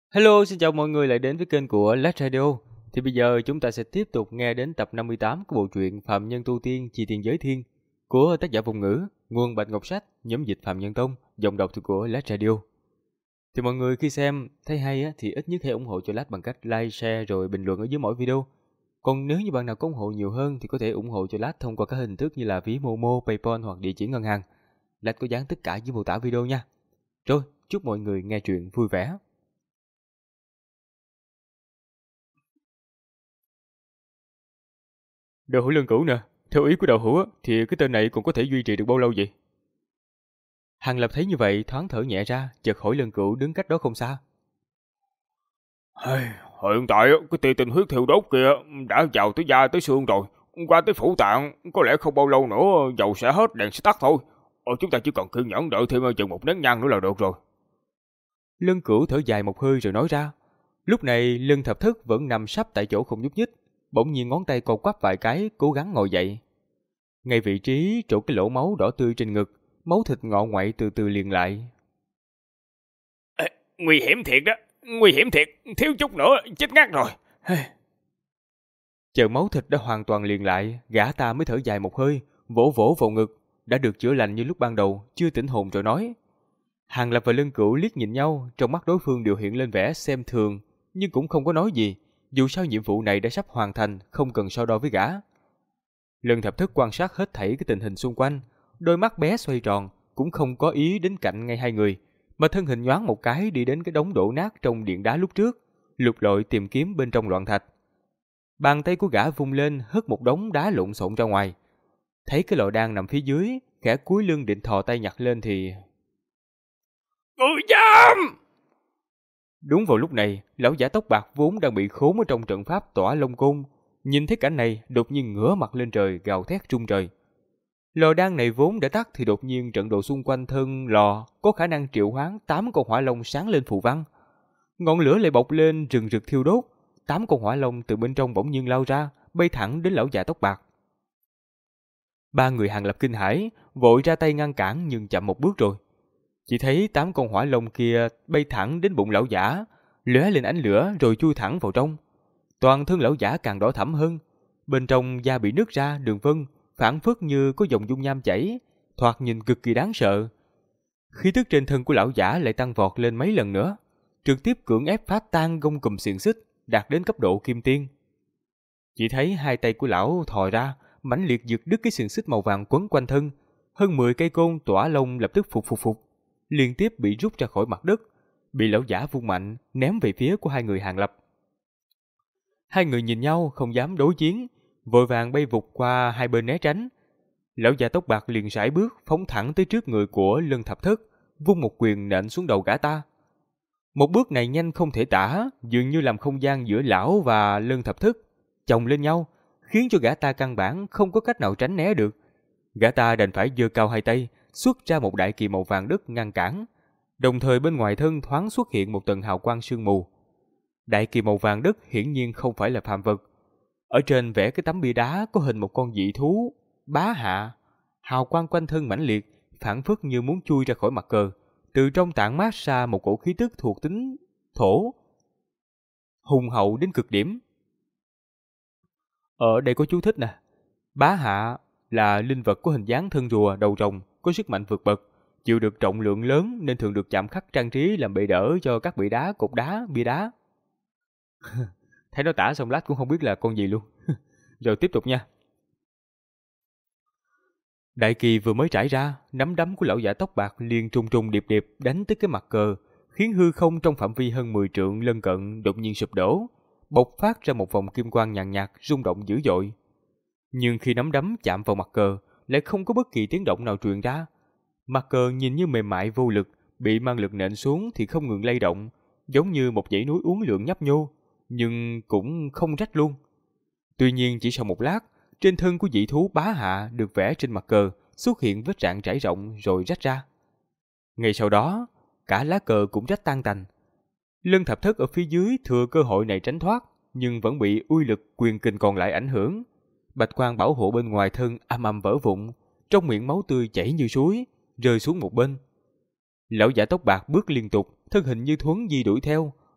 Hello, xin chào mọi người lại đến với kênh của Lát Radio. Thì bây giờ chúng ta sẽ tiếp tục nghe đến tập 58 của bộ truyện Phạm Nhân Tu Tiên Chi Tiên Giới Thiên của tác giả Vùng Ngữ, nguồn Bạch Ngọc Sách, nhóm dịch Phạm Nhân Tông, giọng đọc của Lát Radio. Thì mọi người khi xem thấy hay á, thì ít nhất hãy ủng hộ cho Lát bằng cách like, share rồi bình luận ở dưới mỗi video. Còn nếu như bạn nào có ủng hộ nhiều hơn thì có thể ủng hộ cho Lát thông qua các hình thức như là ví Momo, PayPal hoặc địa chỉ ngân hàng. Lát có dán tất cả dưới mô tả video nha. Rồi, chúc mọi người nghe truyện vui vẻ. Đậu hũ lân cửu nè, theo ý của đạo hữu á, thì cái tên này còn có thể duy trì được bao lâu vậy? Hàng Lập thấy như vậy thoáng thở nhẹ ra, chợt hỏi lân cửu đứng cách đó không xa. Hey, hiện tại cái tia tinh huyết thiêu đốt kia đã vào tới da tới xương rồi, qua tới phủ tạng, có lẽ không bao lâu nữa dầu sẽ hết, đèn sẽ tắt thôi. Chúng ta chỉ cần kiên nhẫn đợi thêm chừng một nén nhang nữa là được rồi. Lân cửu thở dài một hơi rồi nói ra. Lúc này Lân Thập Thất vẫn nằm sấp tại chỗ không nhúc nhích, bỗng nhiên ngón tay co quắp vài cái, cố gắng ngồi dậy. Ngay vị trí chỗ cái lỗ máu đỏ tươi trên ngực, máu thịt ngọ ngoại từ từ liền lại. Ê, nguy hiểm thiệt đó, nguy hiểm thiệt, thiếu chút nữa chết ngắt rồi. Chờ máu thịt đã hoàn toàn liền lại, gã ta mới thở dài một hơi, vỗ vỗ vào ngực, đã được chữa lành như lúc ban đầu, chưa tỉnh hồn rồi nói. Hàng Lập và Lân Cửu liếc nhìn nhau, trong mắt đối phương đều hiện lên vẻ xem thường, nhưng cũng không có nói gì, dù sao nhiệm vụ này đã sắp hoàn thành, không cần so đo với gã. Lân Thập Thất quan sát hết thảy cái tình hình xung quanh, đôi mắt bé xoay tròn, cũng không có ý đến cạnh ngay hai người, mà thân hình nhoáng một cái đi đến cái đống đổ nát trong điện đá lúc trước, lục lọi tìm kiếm bên trong loạn thạch. Bàn tay của gã vung lên hất một đống đá lộn xộn ra ngoài. Thấy cái lọ đan nằm phía dưới, khẽ cúi lưng định thò tay nhặt lên thì... Người dám! Đúng vào lúc này, lão giả tóc bạc vốn đang bị khốn ở trong trận pháp tỏa Long Côn, nhìn thấy cảnh này đột nhiên ngửa mặt lên trời gào thét rung trời. Lò đan này vốn đã tắt thì đột nhiên trận đồ xung quanh thân lò có khả năng triệu hoán 8 con hỏa long sáng lên phù văn. Ngọn lửa lại bộc lên rừng rực thiêu đốt, 8 con hỏa long từ bên trong bỗng nhiên lao ra, bay thẳng đến lão già tóc bạc. Ba người Hàng Lập kinh hãi, vội ra tay ngăn cản nhưng chậm một bước rồi. Chỉ thấy 8 con hỏa long kia bay thẳng đến bụng lão giả, lóe lên ánh lửa rồi chui thẳng vào trong. Toàn thân lão giả càng đỏ thẫm hơn, bên trong da bị nứt ra đường vân, phảng phất như có dòng dung nham chảy, thoạt nhìn cực kỳ đáng sợ. Khí tức trên thân của lão giả lại tăng vọt lên mấy lần nữa, trực tiếp cưỡng ép phá tan gông cùm xiềng xích, đạt đến cấp độ kim tiên. Chỉ thấy hai tay của lão thò ra, mãnh liệt giật đứt cái xiềng xích màu vàng quấn quanh thân, hơn 10 cây côn tỏa lông lập tức phục, liên tiếp bị rút ra khỏi mặt đất, bị lão giả vung mạnh ném về phía của hai người Hàng Lập. Hai người nhìn nhau không dám đối chiến, vội vàng bay vụt qua hai bên né tránh. Lão già tóc bạc liền sải bước phóng thẳng tới trước người của Lân Thập Thất, vung một quyền nện xuống đầu gã ta. Một bước này nhanh không thể tả, dường như làm không gian giữa lão và Lân Thập Thất chồng lên nhau, khiến cho gã ta căn bản không có cách nào tránh né được. Gã ta đành phải giơ cao hai tay, xuất ra một đại kỳ màu vàng đất ngăn cản. Đồng thời bên ngoài thân thoáng xuất hiện một tầng hào quang sương mù. Đại kỳ màu vàng đất hiển nhiên không phải là phàm vật. Ở trên vẽ cái tấm bia đá có hình một con dị thú, bá hạ. Hào quang quanh thân mãnh liệt, phảng phất như muốn chui ra khỏi mặt cờ. Từ trong tản mát ra một cổ khí tức thuộc tính thổ, hùng hậu đến cực điểm. Ở đây có chú thích nè. Bá hạ là linh vật có hình dáng thân rùa, đầu rồng, có sức mạnh vượt bậc, chịu được trọng lượng lớn nên thường được chạm khắc trang trí làm bệ đỡ cho các bệ đá, cột đá, bia đá. Thấy nó tả xong lát cũng không biết là con gì luôn. Rồi tiếp tục nha. Đại kỳ vừa mới trải ra, nắm đấm của lão giả tóc bạc liền trùng trùng điệp điệp đánh tới cái mặt cờ, khiến hư không trong phạm vi hơn 10 trượng lân cận đột nhiên sụp đổ, bộc phát ra một vòng kim quang nhàn nhạt rung động dữ dội. Nhưng khi nắm đấm chạm vào mặt cờ, lại không có bất kỳ tiếng động nào truyền ra. Mặt cờ nhìn như mềm mại vô lực, bị mang lực nện xuống thì không ngừng lay động, giống như một dãy núi uốn lượn nhấp nhô, nhưng cũng không rách luôn. Tuy nhiên chỉ sau một lát, trên thân của dị thú bá hạ được vẽ trên mặt cờ xuất hiện vết rạn trải rộng rồi rách ra. Ngay sau đó, cả lá cờ cũng rách tan tành. Lân Thập Thất ở phía dưới thừa cơ hội này tránh thoát, nhưng vẫn bị uy lực quyền kình còn lại ảnh hưởng. Bạch quang bảo hộ bên ngoài thân âm âm vỡ vụn, trong miệng máu tươi chảy như suối, rơi xuống một bên. Lão giả tóc bạc bước liên tục, thân hình như thuấn di đuổi theo,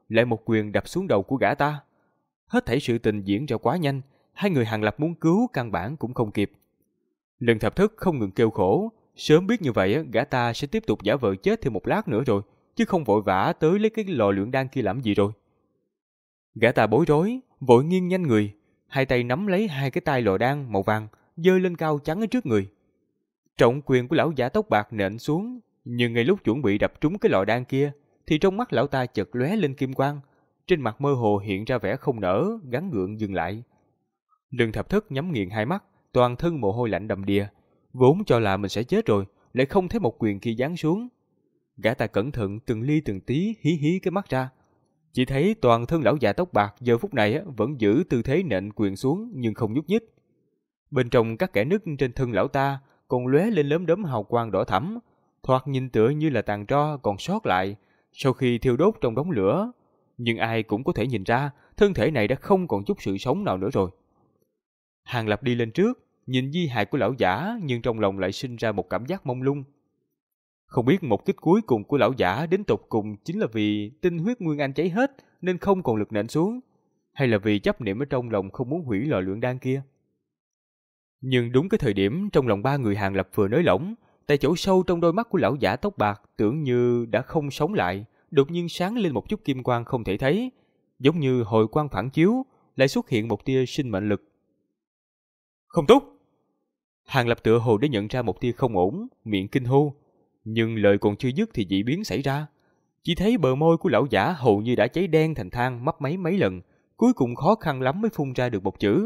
lại một quyền đập xuống đầu của gã ta. Hết thảy sự tình diễn ra quá nhanh, hai người Hàng Lập muốn cứu căn bản cũng không kịp. Lần Thập Thất không ngừng kêu khổ, sớm biết như vậy gã ta sẽ tiếp tục giả vờ chết thêm một lát nữa rồi, chứ không vội vã tới lấy cái lò luyện đan kia làm gì rồi. Gã ta bối rối, vội nghiêng nhanh người, hai tay nắm lấy hai cái tai lò đan màu vàng, giơ lên cao chắn ở trước người. Trọng quyền của lão giả tóc bạc nện xuống, nhưng ngay lúc chuẩn bị đập trúng cái lò đan kia, thì trong mắt lão ta chợt lóe lên kim quang, trên mặt mơ hồ hiện ra vẻ không nỡ, gắng gượng dừng lại. Lương Thập Thất nhắm nghiền hai mắt, toàn thân mồ hôi lạnh đầm đìa, vốn cho là mình sẽ chết rồi, lại không thấy một quyền kia giáng xuống. Gã ta cẩn thận từng ly từng tí hí hí cái mắt ra, chỉ thấy toàn thân lão già tóc bạc giờ phút này vẫn giữ tư thế nện quyền xuống nhưng không nhúc nhích. Bên trong các kẽ nứt trên thân lão ta còn lóe lên lốm đốm hào quang đỏ thẫm, thoạt nhìn tựa như là tàn tro còn sót lại sau khi thiêu đốt trong đống lửa, nhưng ai cũng có thể nhìn ra thân thể này đã không còn chút sự sống nào nữa rồi. Hàng Lập đi lên trước, nhìn di hài của lão giả, nhưng trong lòng lại sinh ra một cảm giác mông lung. Không biết một kích cuối cùng của lão giả đến tột cùng chính là vì tinh huyết nguyên anh cháy hết nên không còn lực nện xuống, hay là vì chấp niệm ở trong lòng không muốn hủy lò luyện đan kia. Nhưng đúng cái thời điểm trong lòng ba người Hàng Lập vừa nới lỏng, tại chỗ sâu trong đôi mắt của lão giả tóc bạc tưởng như đã không sống lại, đột nhiên sáng lên một chút kim quang không thể thấy, giống như hồi quang phản chiếu, lại xuất hiện một tia sinh mệnh lực. Không tốt! Hàng Lập tựa hồ đã nhận ra một tia không ổn, miệng kinh hô, nhưng lời còn chưa dứt thì dị biến xảy ra. Chỉ thấy bờ môi của lão giả hầu như đã cháy đen thành than mấp máy mấy lần, cuối cùng khó khăn lắm mới phun ra được một chữ.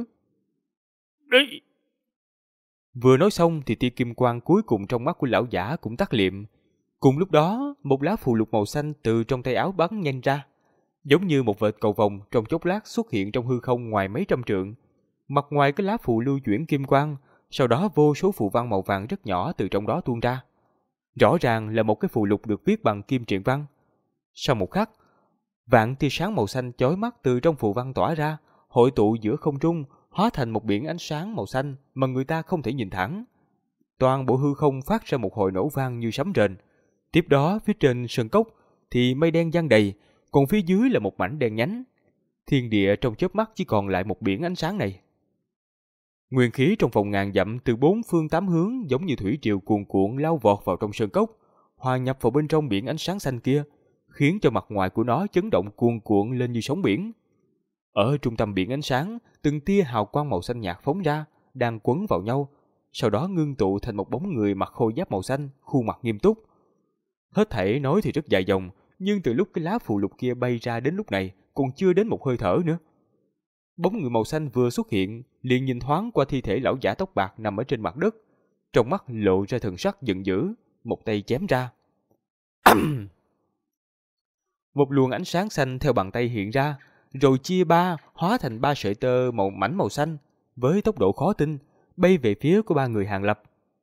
Đi! Vừa nói xong thì tia kim quang cuối cùng trong mắt của lão giả cũng tắt liệm. Cùng lúc đó, một lá phù lục màu xanh từ trong tay áo bắn nhanh ra, giống như một vệt cầu vồng trong chốc lát xuất hiện trong hư không ngoài mấy trăm trượng. Mặt ngoài cái lá phù lưu chuyển kim quang, sau đó vô số phù văn màu vàng rất nhỏ từ trong đó tuôn ra. Rõ ràng là một cái phù lục được viết bằng kim triện văn. Sau một khắc, vạn tia sáng màu xanh chói mắt từ trong phù văn tỏa ra, hội tụ giữa không trung, hóa thành một biển ánh sáng màu xanh mà người ta không thể nhìn thẳng. Toàn bộ hư không phát ra một hồi nổ vang như sấm rền. Tiếp đó phía trên sơn cốc thì mây đen giăng đầy, còn phía dưới là một mảnh đen nhánh. Thiên địa trong chớp mắt chỉ còn lại một biển ánh sáng này. Nguyên khí trong vòng ngàn dặm từ bốn phương tám hướng giống như thủy triều cuồn cuộn lao vọt vào trong sơn cốc, hòa nhập vào bên trong biển ánh sáng xanh kia, khiến cho mặt ngoài của nó chấn động cuồn cuộn lên như sóng biển. Ở trung tâm biển ánh sáng, từng tia hào quang màu xanh nhạt phóng ra, đang quấn vào nhau, sau đó ngưng tụ thành một bóng người mặc khôi giáp màu xanh, khuôn mặt nghiêm túc. Hết thảy nói thì rất dài dòng, nhưng từ lúc cái lá phù lục kia bay ra đến lúc này, còn chưa đến một hơi thở nữa. Bóng người màu xanh vừa xuất hiện, liền nhìn thoáng qua thi thể lão giả tóc bạc nằm ở trên mặt đất, trong mắt lộ ra thần sắc giận dữ, một tay chém ra. Một luồng ánh sáng xanh theo bàn tay hiện ra, rồi chia ba, hóa thành ba sợi tơ mảnh màu xanh, với tốc độ khó tin, bay về phía của ba người Hàng Lập.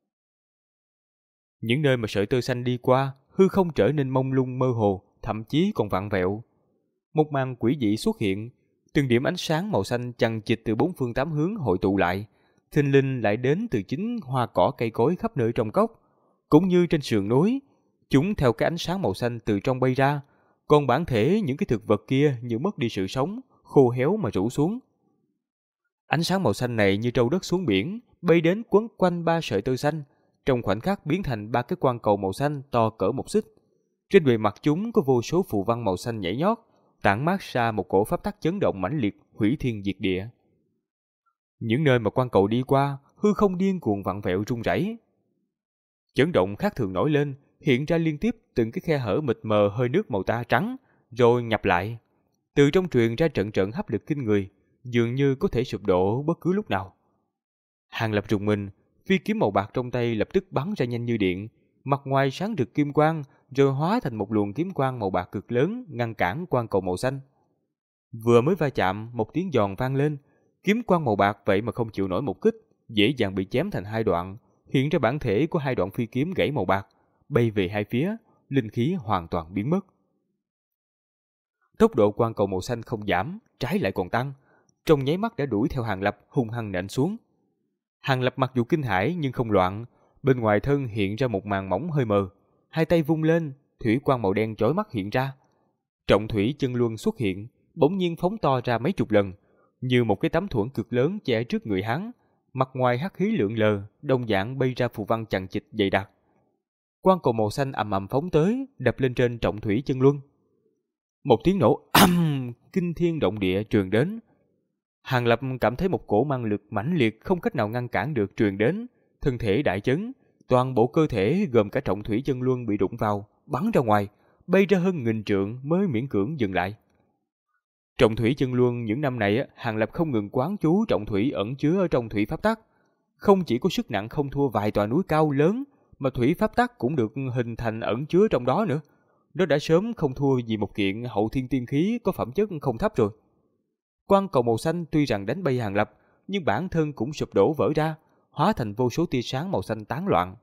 Những nơi mà sợi tơ xanh đi qua, hư không trở nên mông lung mơ hồ, thậm chí còn vặn vẹo. Một màn quỷ dị xuất hiện, từng điểm ánh sáng màu xanh chằng chịt từ bốn phương tám hướng hội tụ lại, thình lình lại đến từ chính hoa cỏ cây cối khắp nơi trong cốc, cũng như trên sườn núi. Chúng theo cái ánh sáng màu xanh từ trong bay ra, còn bản thể những cái thực vật kia như mất đi sự sống, khô héo mà rũ xuống. Ánh sáng màu xanh này như trâu đất xuống biển, bay đến quấn quanh ba sợi tơ xanh, trong khoảnh khắc biến thành ba cái quan cầu màu xanh to cỡ một xích. Trên bề mặt chúng có vô số phù văn màu xanh nhảy nhót, tản mát ra một cổ pháp tắc chấn động mãnh liệt, hủy thiên diệt địa. Những nơi mà quan cầu đi qua, hư không điên cuồng vặn vẹo rung rẩy. Chấn động khác thường nổi lên, hiện ra liên tiếp từng cái khe hở mịt mờ hơi nước màu ta trắng, rồi nhập lại. Từ trong truyền ra trận trận hấp lực kinh người, dường như có thể sụp đổ bất cứ lúc nào. Hàng Lập rùng mình, phi kiếm màu bạc trong tay lập tức bắn ra nhanh như điện, mặt ngoài sáng rực kim quang, rồi hóa thành một luồng kiếm quang màu bạc cực lớn ngăn cản quan cầu màu xanh. Vừa mới va chạm, một tiếng giòn vang lên, kiếm quang màu bạc vậy mà không chịu nổi một kích, dễ dàng bị chém thành hai đoạn, hiện ra bản thể của hai đoạn phi kiếm gãy màu bạc, bay về hai phía, linh khí hoàn toàn biến mất. Tốc độ quan cầu màu xanh không giảm, trái lại còn tăng, trong nháy mắt đã đuổi theo Hàng Lập hung hăng nện xuống. Hàng Lập mặc dù kinh hãi nhưng không loạn, bên ngoài thân hiện ra một màn mỏng hơi mờ, hai tay vung lên, thủy quang màu đen chói mắt hiện ra. Trọng thủy chân luân xuất hiện, bỗng nhiên phóng to ra mấy chục lần, như một cái tấm thuẫn cực lớn che trước người hắn, mặt ngoài hắc khí lượn lờ, đồng dạng bay ra phù văn chằng chịt dày đặc. Quang cầu màu xanh ầm ầm phóng tới, đập lên trên trọng thủy chân luân. Một tiếng nổ ầm kinh thiên động địa truyền đến. Hàng Lập cảm thấy một cổ năng lực mãnh liệt không cách nào ngăn cản được truyền đến, thân thể đại chấn, toàn bộ cơ thể gồm cả trọng thủy chân luân bị đụng vào, bắn ra ngoài, bay ra hơn 1000 trượng mới miễn cưỡng dừng lại. Trọng thủy chân luân những năm này, Hàng Lập không ngừng quán chú trọng thủy ẩn chứa ở trong thủy pháp tắc, không chỉ có sức nặng không thua vài tòa núi cao lớn, mà thủy pháp tắc cũng được hình thành ẩn chứa trong đó nữa. Nó đã sớm không thua gì một kiện hậu thiên tiên khí có phẩm chất không thấp rồi. Quang cầu màu xanh tuy rằng đánh bay Hàng Lập, nhưng bản thân cũng sụp đổ vỡ ra, hóa thành vô số tia sáng màu xanh tán loạn.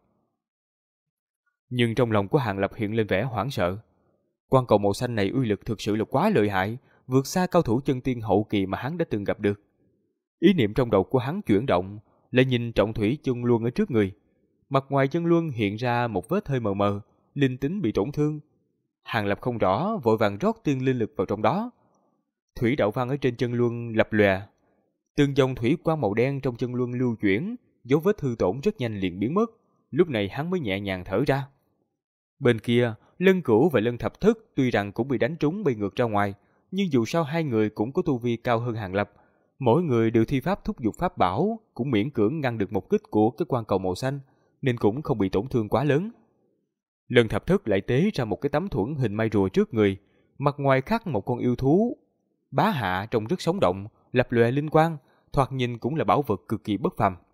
Nhưng trong lòng của Hàng Lập hiện lên vẻ hoảng sợ. Quang cầu màu xanh này uy lực thực sự là quá lợi hại, vượt xa cao thủ chân tiên hậu kỳ mà hắn đã từng gặp được. Ý niệm trong đầu của hắn chuyển động, lại nhìn trọng thủy chân luân ở trước người. Mặt ngoài chân luân hiện ra một vết hơi mờ mờ, linh tính bị tổn thương. Hàng Lập không rõ, vội vàng rót tiên linh lực vào trong đó. Thủy đạo văn ở trên chân luân lập lòe, từng dòng thủy quang màu đen trong chân luân lưu chuyển, dấu vết hư tổn rất nhanh liền biến mất. Lúc này hắn mới nhẹ nhàng thở ra. Bên kia, Lân Cửu và Lân Thập Thức tuy rằng cũng bị đánh trúng bay ngược ra ngoài, nhưng dù sao hai người cũng có tu vi cao hơn Hàng Lập, mỗi người đều thi pháp thúc giục pháp bảo, cũng miễn cưỡng ngăn được một kích của cái quang cầu màu xanh, nên cũng không bị tổn thương quá lớn. Lân Thập Thức lại tế ra một cái tấm thuẫn hình mai rùa trước người, mặt ngoài khắc một con yêu thú bá hạ trông rất sống động, lập lòe linh quang, thoạt nhìn cũng là bảo vật cực kỳ bất phàm.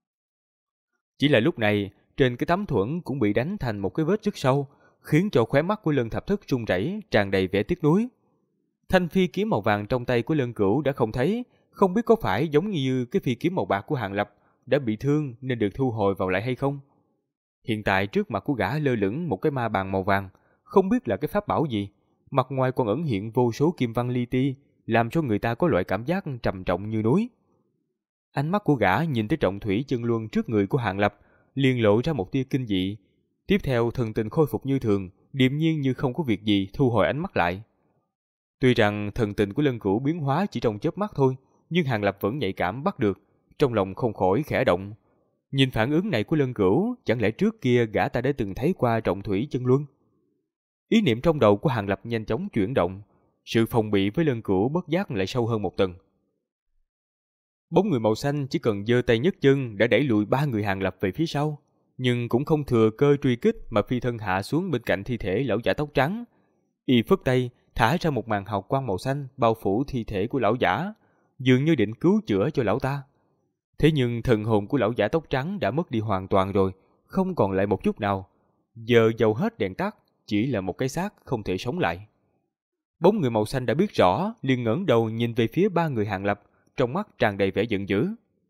Chỉ là lúc này, trên cái tấm thuẫn cũng bị đánh thành một cái vết rất sâu, khiến cho khóe mắt của Lân Thập Thức run rẩy, tràn đầy vẻ tiếc nuối. Thanh phi kiếm màu vàng trong tay của Lân Cửu đã không thấy, không biết có phải giống như cái phi kiếm màu bạc của Hàng Lập đã bị thương nên được thu hồi vào lại hay không. Hiện tại trước mặt của gã lơ lửng một cái ma bàn màu vàng, không biết là cái pháp bảo gì, mặt ngoài còn ẩn hiện vô số kim văn li ti, làm cho người ta có loại cảm giác trầm trọng như núi. Ánh mắt của gã nhìn tới trọng thủy chân luân trước người của Hàng Lập, liền lộ ra một tia kinh dị. Tiếp theo thần tình khôi phục như thường, điềm nhiên như không có việc gì thu hồi ánh mắt lại. Tuy rằng thần tình của Lân Cửu biến hóa chỉ trong chớp mắt thôi, nhưng Hàng Lập vẫn nhạy cảm bắt được, trong lòng không khỏi khẽ động. Nhìn phản ứng này của Lân Cửu, chẳng lẽ trước kia gã ta đã từng thấy qua trọng thủy chân luân? Ý niệm trong đầu của Hàng Lập nhanh chóng chuyển động, sự phòng bị với Lân Cửu bất giác lại sâu hơn một tầng. Bóng người màu xanh chỉ cần giơ tay nhấc chân đã đẩy lùi ba người Hàng Lập về phía sau, nhưng cũng không thừa cơ truy kích mà phi thân hạ xuống bên cạnh thi thể lão giả tóc trắng. Y phất tay, thả ra một màn hào quang màu xanh bao phủ thi thể của lão giả, dường như định cứu chữa cho lão ta. Thế nhưng thần hồn của lão giả tóc trắng đã mất đi hoàn toàn rồi, không còn lại một chút nào. Giờ dầu hết đèn tắt, chỉ là một cái xác không thể sống lại. Bóng người màu xanh đã biết rõ, liền ngẩng đầu nhìn về phía ba người Hàng Lập, trong mắt tràn đầy vẻ giận dữ.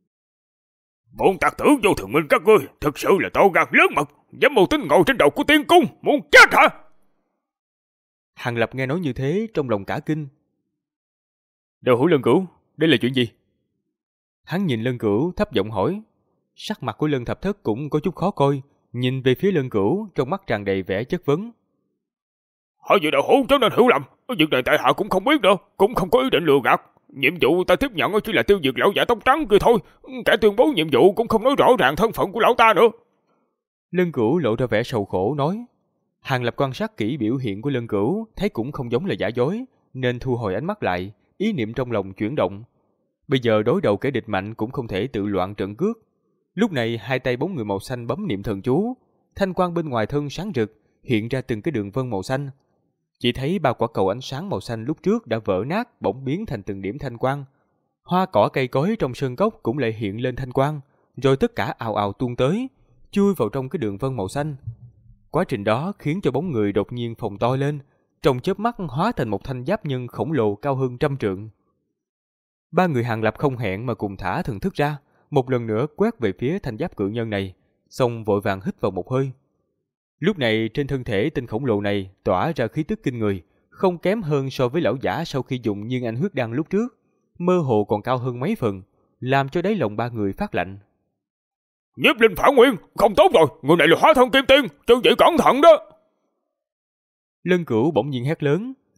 Bọn tặc tử vô thường minh các ngươi, thực sự là to gan lớn mật, dám mưu tính ngồi trên đầu của tiên cung, muốn chết hả? Hàng Lập nghe nói như thế, trong lòng cả kinh. Đầu hữu Lân Cửu, đây là chuyện gì? Hắn nhìn Lân Cửu thấp giọng hỏi. Sắc mặt của Lân Thập Thất cũng có chút khó coi, nhìn về phía Lân Cửu, trong mắt tràn đầy vẻ chất vấn. Hỏi gì đầu hữu cho nên hiểu lầm, việc này tại hạ cũng không biết đâu, cũng không có ý định lừa gạt. Nhiệm vụ ta tiếp nhận chỉ là tiêu diệt lão giả tóc trắng kia thôi, kẻ tuyên bố nhiệm vụ cũng không nói rõ ràng thân phận của lão ta nữa. Lân Cửu lộ ra vẻ sầu khổ nói. Hàng Lập quan sát kỹ biểu hiện của Lân Cửu, thấy cũng không giống là giả dối, nên thu hồi ánh mắt lại, ý niệm trong lòng chuyển động. Bây giờ đối đầu kẻ địch mạnh cũng không thể tự loạn trận cước. Lúc này hai tay bóng người màu xanh bấm niệm thần chú, thanh quang bên ngoài thân sáng rực, hiện ra từng cái đường vân màu xanh. Chỉ thấy ba quả cầu ánh sáng màu xanh lúc trước đã vỡ nát, bỗng biến thành từng điểm thanh quang. Hoa cỏ cây cối trong sơn cốc cũng lại hiện lên thanh quang, rồi tất cả ào ào tuôn tới, chui vào trong cái đường vân màu xanh. Quá trình đó khiến cho bóng người đột nhiên phồng to lên, trong chớp mắt hóa thành một thanh giáp nhân khổng lồ cao hơn 100 trượng. Ba người Hàng Lập không hẹn mà cùng thả thần thức ra, một lần nữa quét về phía thanh giáp cự nhân này, xong vội vàng hít vào một hơi. Lúc này trên thân thể tên khổng lồ này tỏa ra khí tức kinh người, không kém hơn so với lão giả sau khi dùng Nhiên Anh huyết đan lúc trước, mơ hồ còn cao hơn mấy phần, làm cho đáy lòng ba người phát lạnh. Nhiếp linh phản nguyên, không tốt rồi, người này là hóa thân kim tiên, chứ vậy cẩn thận đó. Lân Cửu bỗng nhiên hét lớn,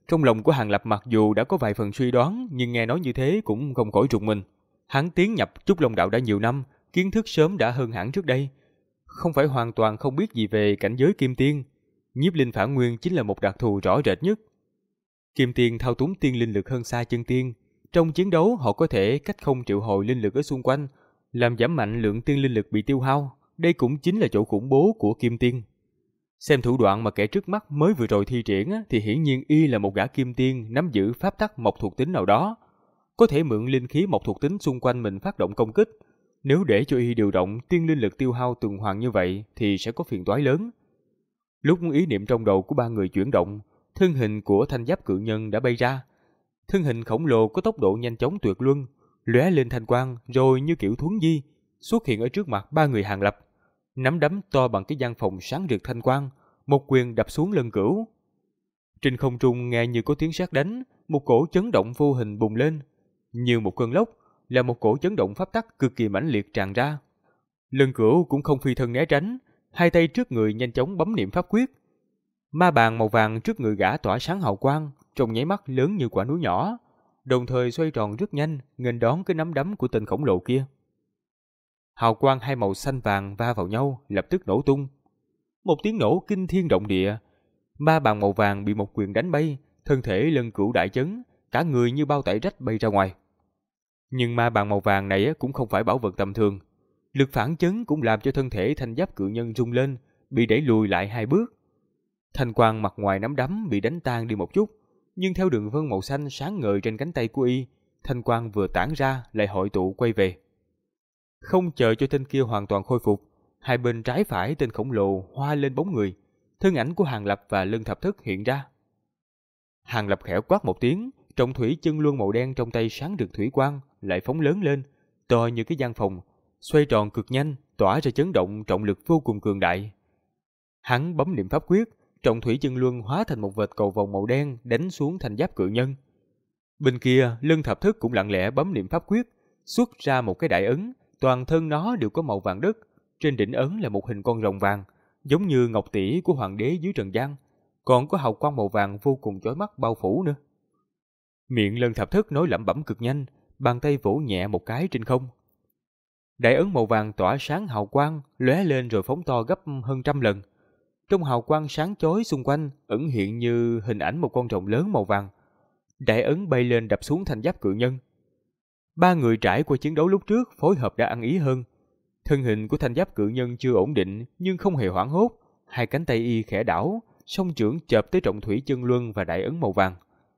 Trong lòng của Hàng Lập mặc dù đã có vài phần suy đoán, nhưng nghe nói như thế cũng không khỏi rùng mình. Hắn tiến nhập Trúc Long Đạo đã nhiều năm, kiến thức sớm đã hơn hẳn trước đây. Không phải hoàn toàn không biết gì về cảnh giới kim tiên. Nhiếp linh phản nguyên chính là một đặc thù rõ rệt nhất. Kim tiên thao túng tiên linh lực hơn xa chân tiên. Trong chiến đấu họ có thể cách không triệu hồi linh lực ở xung quanh, làm giảm mạnh lượng tiên linh lực bị tiêu hao. Đây cũng chính là chỗ khủng bố của kim tiên. Xem thủ đoạn mà kẻ trước mắt mới vừa rồi thi triển thì hiển nhiên y là một gã kim tiên nắm giữ pháp tắc mộc thuộc tính nào đó, có thể mượn linh khí mộc thuộc tính xung quanh mình phát động công kích. Nếu để cho y điều động tiên linh lực tiêu hao tuần hoàn như vậy thì sẽ có phiền toái lớn. Lúc ý niệm trong đầu của ba người chuyển động, thân hình của thanh giáp cự nhân đã bay ra. Thân hình khổng lồ có tốc độ nhanh chóng tuyệt luân, lóe lên thanh quang rồi như kiểu thuấn di xuất hiện ở trước mặt ba người Hàng Lập. Nắm đấm to bằng cái gian phòng sáng rực thanh quang, một quyền đập xuống Lân Cửu. Trên không trung nghe như có tiếng sét đánh, một cổ chấn động vô hình bùng lên, như một cơn lốc, là một cổ chấn động pháp tắc cực kỳ mãnh liệt tràn ra. Lân Cửu cũng không phi thân né tránh, hai tay trước người nhanh chóng bấm niệm pháp quyết. Ma bàn màu vàng trước người gã tỏa sáng hào quang, trong nháy mắt lớn như quả núi nhỏ, đồng thời xoay tròn rất nhanh, nghênh đón cái nắm đấm của tên khổng lồ kia. Hào quang hai màu xanh vàng va vào nhau, lập tức nổ tung. Một tiếng nổ kinh thiên động địa, ma bàn màu vàng bị một quyền đánh bay, thân thể Lân Cửu đại chấn, cả người như bao tải rách bay ra ngoài. Nhưng ma bàn màu vàng này cũng không phải bảo vật tầm thường, lực phản chấn cũng làm cho thân thể thanh giáp cự nhân rung lên, bị đẩy lùi lại hai bước. Thanh quang mặt ngoài nắm đấm bị đánh tan đi một chút, nhưng theo đường vân màu xanh sáng ngời trên cánh tay của y, thanh quang vừa tản ra lại hội tụ quay về. Không chờ cho tên kia hoàn toàn khôi phục, hai bên trái phải tên khổng lồ hoa lên bóng người, thân ảnh của Hàng Lập và Lân Thập Thức hiện ra. Hàng Lập khẽ quát một tiếng, trọng thủy chân luân màu đen trong tay sáng rực thủy quang lại phóng lớn lên, to như cái gian phòng, xoay tròn cực nhanh, tỏa ra chấn động trọng lực vô cùng cường đại. Hắn bấm niệm pháp quyết, trọng thủy chân luân hóa thành một vệt cầu vồng màu đen đánh xuống thanh giáp cự nhân. Bên kia, Lân Thập Thức cũng lặng lẽ bấm niệm pháp quyết, xuất ra một cái đại ấn, toàn thân nó đều có màu vàng đất, trên đỉnh ấn là một hình con rồng vàng, giống như ngọc tỷ của hoàng đế dưới trần gian, còn có hào quang màu vàng vô cùng chói mắt bao phủ nữa. Miệng Lân Thập Thức nói lẩm bẩm cực nhanh, bàn tay vỗ nhẹ một cái trên không. Đại ấn màu vàng tỏa sáng hào quang, lóe lên rồi phóng to gấp hơn 100 lần. Trong hào quang sáng chói xung quanh ẩn hiện như hình ảnh một con rồng lớn màu vàng. Đại ấn bay lên đập xuống thanh giáp cự nhân. Ba người trải qua chiến đấu lúc trước phối hợp đã ăn ý hơn. Thân hình của thanh giáp cự nhân chưa ổn định nhưng không hề hoảng hốt, hai cánh tay y khẽ đảo, song chưởng chộp tới trọng thủy chân luân và đại ấn màu vàng.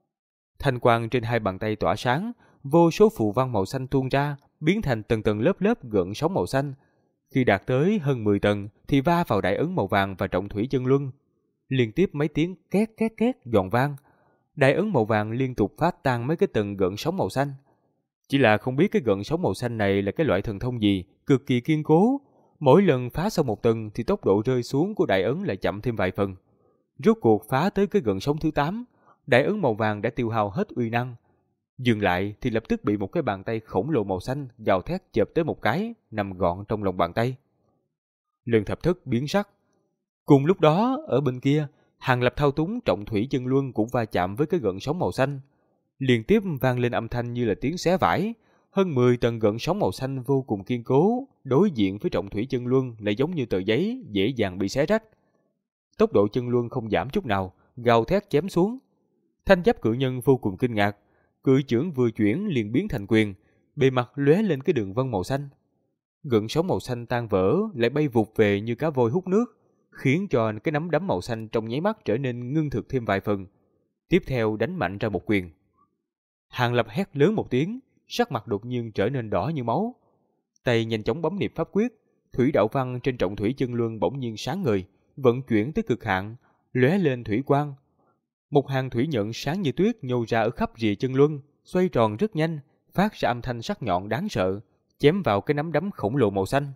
Thanh quang trên hai bàn tay tỏa sáng, vô số phù văn màu xanh tuôn ra, biến thành tầng tầng lớp lớp gợn sóng màu xanh. Khi đạt tới hơn 10 tầng thì va vào đại ấn màu vàng và trọng thủy chân luân. Liên tiếp mấy tiếng két két két giòn vang. Đại ấn màu vàng liên tục phát tan mấy cái tầng gợn sóng màu xanh. Chỉ là không biết cái gợn sóng màu xanh này là cái loại thần thông gì, cực kỳ kiên cố. Mỗi lần phá xong một tầng thì tốc độ rơi xuống của đại ấn lại chậm thêm vài phần. Rốt cuộc phá tới cái gợn sóng thứ 8, đại ấn màu vàng đã tiêu hao hết uy năng. Dừng lại thì lập tức bị một cái bàn tay khổng lồ màu xanh gào thét chộp tới một cái, nằm gọn trong lòng bàn tay. Lân Thập Thức biến sắc. Cùng lúc đó, ở bên kia, Hàng Lập thao túng trọng thủy chân luân cũng va chạm với cái gợn sóng màu xanh. Liên tiếp vang lên âm thanh như là tiếng xé vải. Hơn 10 tầng gợn sóng màu xanh vô cùng kiên cố, đối diện với trọng thủy chân luân lại giống như tờ giấy dễ dàng bị xé rách. Tốc độ chân luân không giảm chút nào, gào thét chém xuống. Thanh giáp cự nhân vô cùng kinh ngạc, cự chưởng vừa chuyển liền biến thành quyền, bề mặt lóe lên cái đường vân màu xanh. Gợn sóng màu xanh tan vỡ lại bay vụt về như cá voi hút nước, khiến cho cái nắm đấm màu xanh trong nháy mắt trở nên ngưng thực thêm vài phần. Tiếp theo đánh mạnh ra một quyền. Hàng Lập hét lớn một tiếng, sắc mặt đột nhiên trở nên đỏ như máu. Tay nhanh chóng bấm niệm pháp quyết, thủy đạo văn trên trọng thủy chân luân bỗng nhiên sáng ngời, vận chuyển tới cực hạn, lóe lên thủy quang. Một hàng thủy nhận sáng như tuyết nhô ra ở khắp rìa chân luân, xoay tròn rất nhanh, phát ra âm thanh sắc nhọn đáng sợ, chém vào cái nắm đấm khổng lồ màu xanh.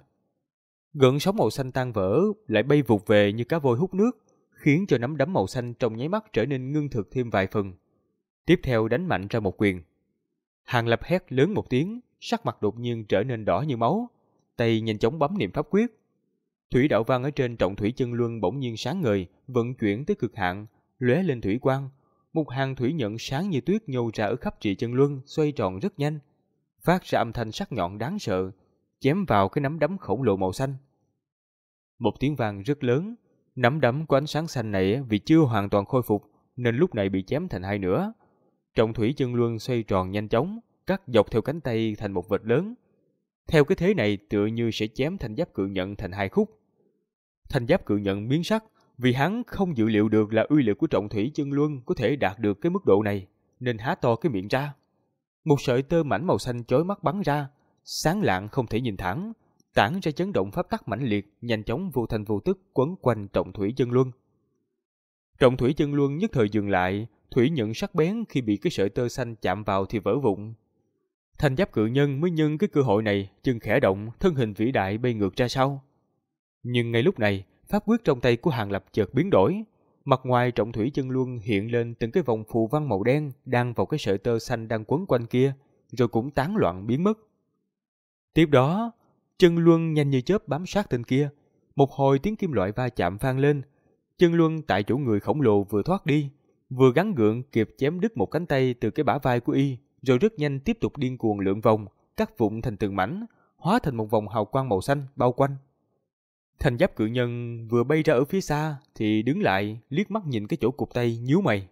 Gợn sóng màu xanh tan vỡ, lại bay vụt về như cá voi hút nước, khiến cho nắm đấm màu xanh trong nháy mắt trở nên ngưng thực thêm vài phần. Tiếp theo đánh mạnh ra một quyền. Hàng Lập hét lớn một tiếng, sắc mặt đột nhiên trở nên đỏ như máu, tay nhanh chóng bấm niệm pháp quyết. Thủy đạo văn ở trên trọng thủy chân luân bỗng nhiên sáng ngời, vận chuyển tới cực hạn, lóe lên thủy quang. một hàng thủy nhận sáng như tuyết nhô ra ở khắp trị chân luân, xoay tròn rất nhanh, phát ra âm thanh sắc nhọn đáng sợ, chém vào cái nắm đấm khổng lồ màu xanh. Một tiếng vang rất lớn, nắm đấm của ánh sáng xanh này vì chưa hoàn toàn khôi phục nên lúc này bị chém thành hai nửa. Trọng thủy chân luân xoay tròn nhanh chóng, cắt dọc theo cánh tay thành một vệt lớn. Theo cái thế này tựa như sẽ chém thanh giáp cự nhận thành hai khúc. Thanh giáp cự nhận biến sắc, vì hắn không dự liệu được là uy lực của trọng thủy chân luân có thể đạt được cái mức độ này, nên há to cái miệng ra. Một sợi tơ mảnh màu xanh chói mắt bắn ra, sáng lạng không thể nhìn thẳng, tản ra chấn động pháp tắc mãnh liệt, nhanh chóng vô thanh vô tức quấn quanh trọng thủy chân luân. Trọng thủy chân luân nhất thời dừng lại, thủy nhận sắc bén khi bị cái sợi tơ xanh chạm vào thì vỡ vụn. Thanh giáp cự nhân mới nhân cái cơ hội này, chân khẽ động, thân hình vĩ đại bay ngược ra sau. Nhưng ngay lúc này, pháp quyết trong tay của Hàng Lập chợt biến đổi, mặt ngoài trọng thủy chân luân hiện lên từng cái vòng phù văn màu đen đang vào cái sợi tơ xanh đang quấn quanh kia, rồi cũng tán loạn biến mất. Tiếp đó, chân luân nhanh như chớp bám sát tên kia, một hồi tiếng kim loại va chạm vang lên, chân luân tại chỗ người khổng lồ vừa thoát đi, vừa gắng gượng kịp chém đứt một cánh tay từ cái bả vai của y, rồi rất nhanh tiếp tục điên cuồng lượn vòng, cắt vụn thành từng mảnh, hóa thành một vòng hào quang màu xanh bao quanh. Thanh giáp cự nhân vừa bay ra ở phía xa thì đứng lại, liếc mắt nhìn cái chỗ cụt tay, nhíu mày.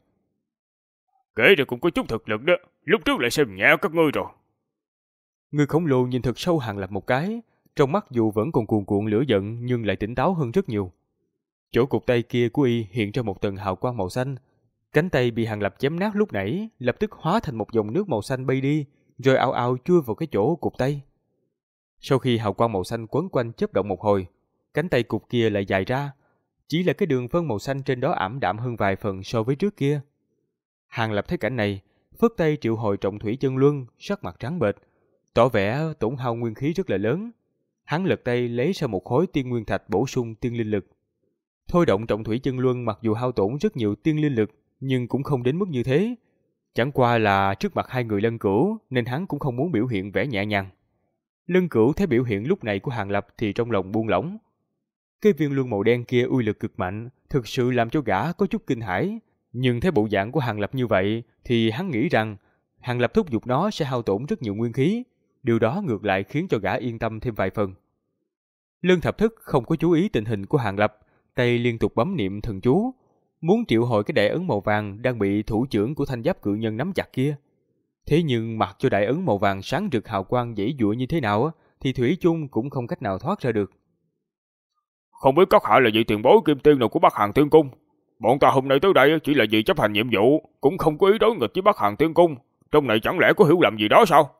Kể ra cũng có chút thực lực đó, lúc trước lại xem nhẹ các ngươi rồi. Người khổng lồ nhìn thật sâu Hàng Lập một cái, trong mắt dù vẫn còn cuồn cuộn lửa giận nhưng lại tỉnh táo hơn rất nhiều. Chỗ cụt tay kia của y hiện ra một tầng hào quang màu xanh. Cánh tay bị Hàng Lập chém nát lúc nãy lập tức hóa thành một dòng nước màu xanh bay đi, rồi ào ào chui vào cái chỗ cụt tay. Sau khi hào quang màu xanh quấn quanh chớp động một hồi, cánh tay cụt kia lại dài ra, chỉ là cái đường vân màu xanh trên đó ảm đạm hơn vài phần so với trước kia. Hàng Lập thấy cảnh này, phất tay triệu hồi trọng thủy chân luân, sắc mặt trắng bệch, tỏ vẻ tổn hao nguyên khí rất là lớn. Hắn lật tay lấy ra một khối tiên nguyên thạch bổ sung tiên linh lực. Thôi động trọng thủy chân luân mặc dù hao tổn rất nhiều tiên linh lực, nhưng cũng không đến mức như thế. Chẳng qua là trước mặt hai người Lân Cửu nên hắn cũng không muốn biểu hiện vẻ nhẹ nhàng. Lân Cửu thấy biểu hiện lúc này của Hàng Lập thì trong lòng buông lỏng. Cái viên luân màu đen kia uy lực cực mạnh, thực sự làm cho gã có chút kinh hãi. Nhưng thấy bộ dạng của Hàng Lập như vậy thì hắn nghĩ rằng Hàng Lập thúc giục nó sẽ hao tổn rất nhiều nguyên khí. Điều đó ngược lại khiến cho gã yên tâm thêm vài phần. Lân Thập Thức không có chú ý tình hình của Hàng Lập, tay liên tục bấm niệm thần chú, muốn triệu hồi cái đại ấn màu vàng đang bị thủ trưởng của thanh giáp cự nhân nắm chặt kia. Thế nhưng mặc cho đại ấn màu vàng sáng rực hào quang dãy dụa như thế nào thì thủy chung cũng không cách nào thoát ra được. Không biết các hạ là vị tiền bối kim tiên nào của Bắc Hàn Tiên Cung. Bọn ta hôm nay tới đây chỉ là vì chấp hành nhiệm vụ, cũng không có ý đối nghịch với Bắc Hàn Tiên Cung. Trong này chẳng lẽ có hiểu lầm gì đó sao?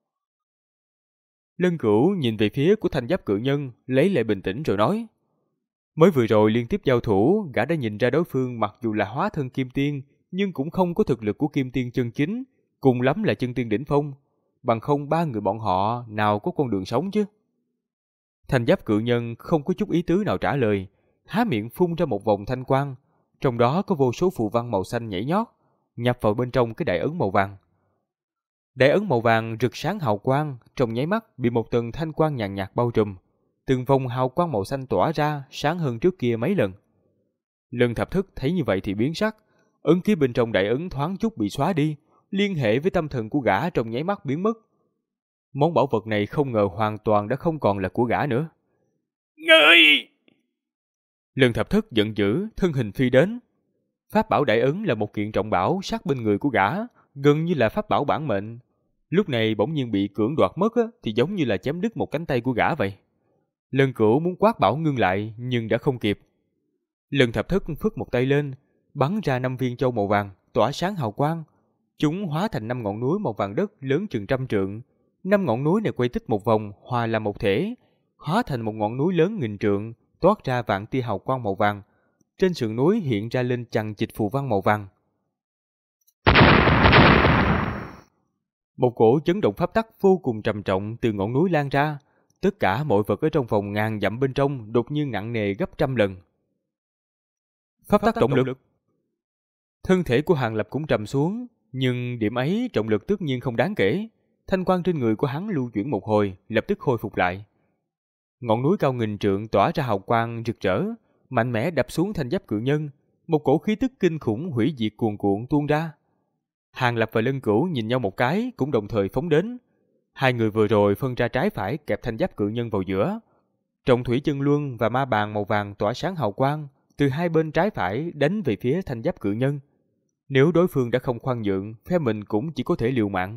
Lân Cửu nhìn về phía của thanh giáp cự nhân, lấy lại bình tĩnh rồi nói. Mới vừa rồi liên tiếp giao thủ, gã đã nhìn ra đối phương mặc dù là hóa thân kim tiên, nhưng cũng không có thực lực của kim tiên chân chính, cùng lắm là chân tiên đỉnh phong. Bằng không ba người bọn họ nào có con đường sống chứ. Thanh giáp cự nhân không có chút ý tứ nào trả lời, há miệng phun ra một vòng thanh quang, trong đó có vô số phù văn màu xanh nhảy nhót, nhập vào bên trong cái đại ấn màu vàng. Đại ấn màu vàng rực sáng hào quang, trong nháy mắt bị một tầng thanh quang nhàn nhạt bao trùm, từng vòng hào quang màu xanh tỏa ra, sáng hơn trước kia mấy lần. Lân Thập Thức thấy như vậy thì biến sắc, ấn ký bên trong đại ấn thoáng chút bị xóa đi, liên hệ với tâm thần của gã trong nháy mắt biến mất. Món bảo vật này không ngờ hoàn toàn đã không còn là của gã nữa. Ngươi! Lân Thập Thức giận dữ, thân hình phi đến. Pháp bảo đại ấn là một kiện trọng bảo sát bên người của gã, gần như là pháp bảo bản mệnh. Lúc này bỗng nhiên bị cưỡng đoạt mất thì giống như là chém đứt một cánh tay của gã vậy. Lân Cửu muốn quát bảo ngưng lại nhưng đã không kịp. Lân Thập Thức phất một tay lên, bắn ra 5 viên châu màu vàng, tỏa sáng hào quang. Chúng hóa thành 5 ngọn núi màu vàng đất lớn chừng 100 trượng. 5 ngọn núi này quay tích một vòng, hòa làm một thể, hóa thành một ngọn núi lớn nghìn trượng, toát ra vạn tia hào quang màu vàng. Trên sườn núi hiện ra lên chằng chịt phù văn màu vàng. Một cổ chấn động pháp tắc vô cùng trầm trọng từ ngọn núi lan ra, tất cả mọi vật ở trong vòng ngàn dặm bên trong đột nhiên nặng nề gấp 100 lần. Pháp tắc trọng lực. Thân thể của Hàng Lập cũng trầm xuống, nhưng điểm ấy trọng lực tất nhiên không đáng kể. Thanh quang trên người của hắn lưu chuyển một hồi, lập tức khôi phục lại. Ngọn núi cao nghìn trượng tỏa ra hào quang rực rỡ, mạnh mẽ đập xuống thanh giáp cự nhân, một cổ khí tức kinh khủng hủy diệt cuồn cuộn tuôn ra. Hàng Lập và Lân Cửu nhìn nhau một cái, cũng đồng thời phóng đến. Hai người vừa rồi phân ra trái phải kẹp thanh giáp cự nhân vào giữa. Trọng thủy chân luân và ma bàn màu vàng tỏa sáng hào quang, từ hai bên trái phải đánh về phía thanh giáp cự nhân. Nếu đối phương đã không khoan nhượng, phe mình cũng chỉ có thể liều mạng.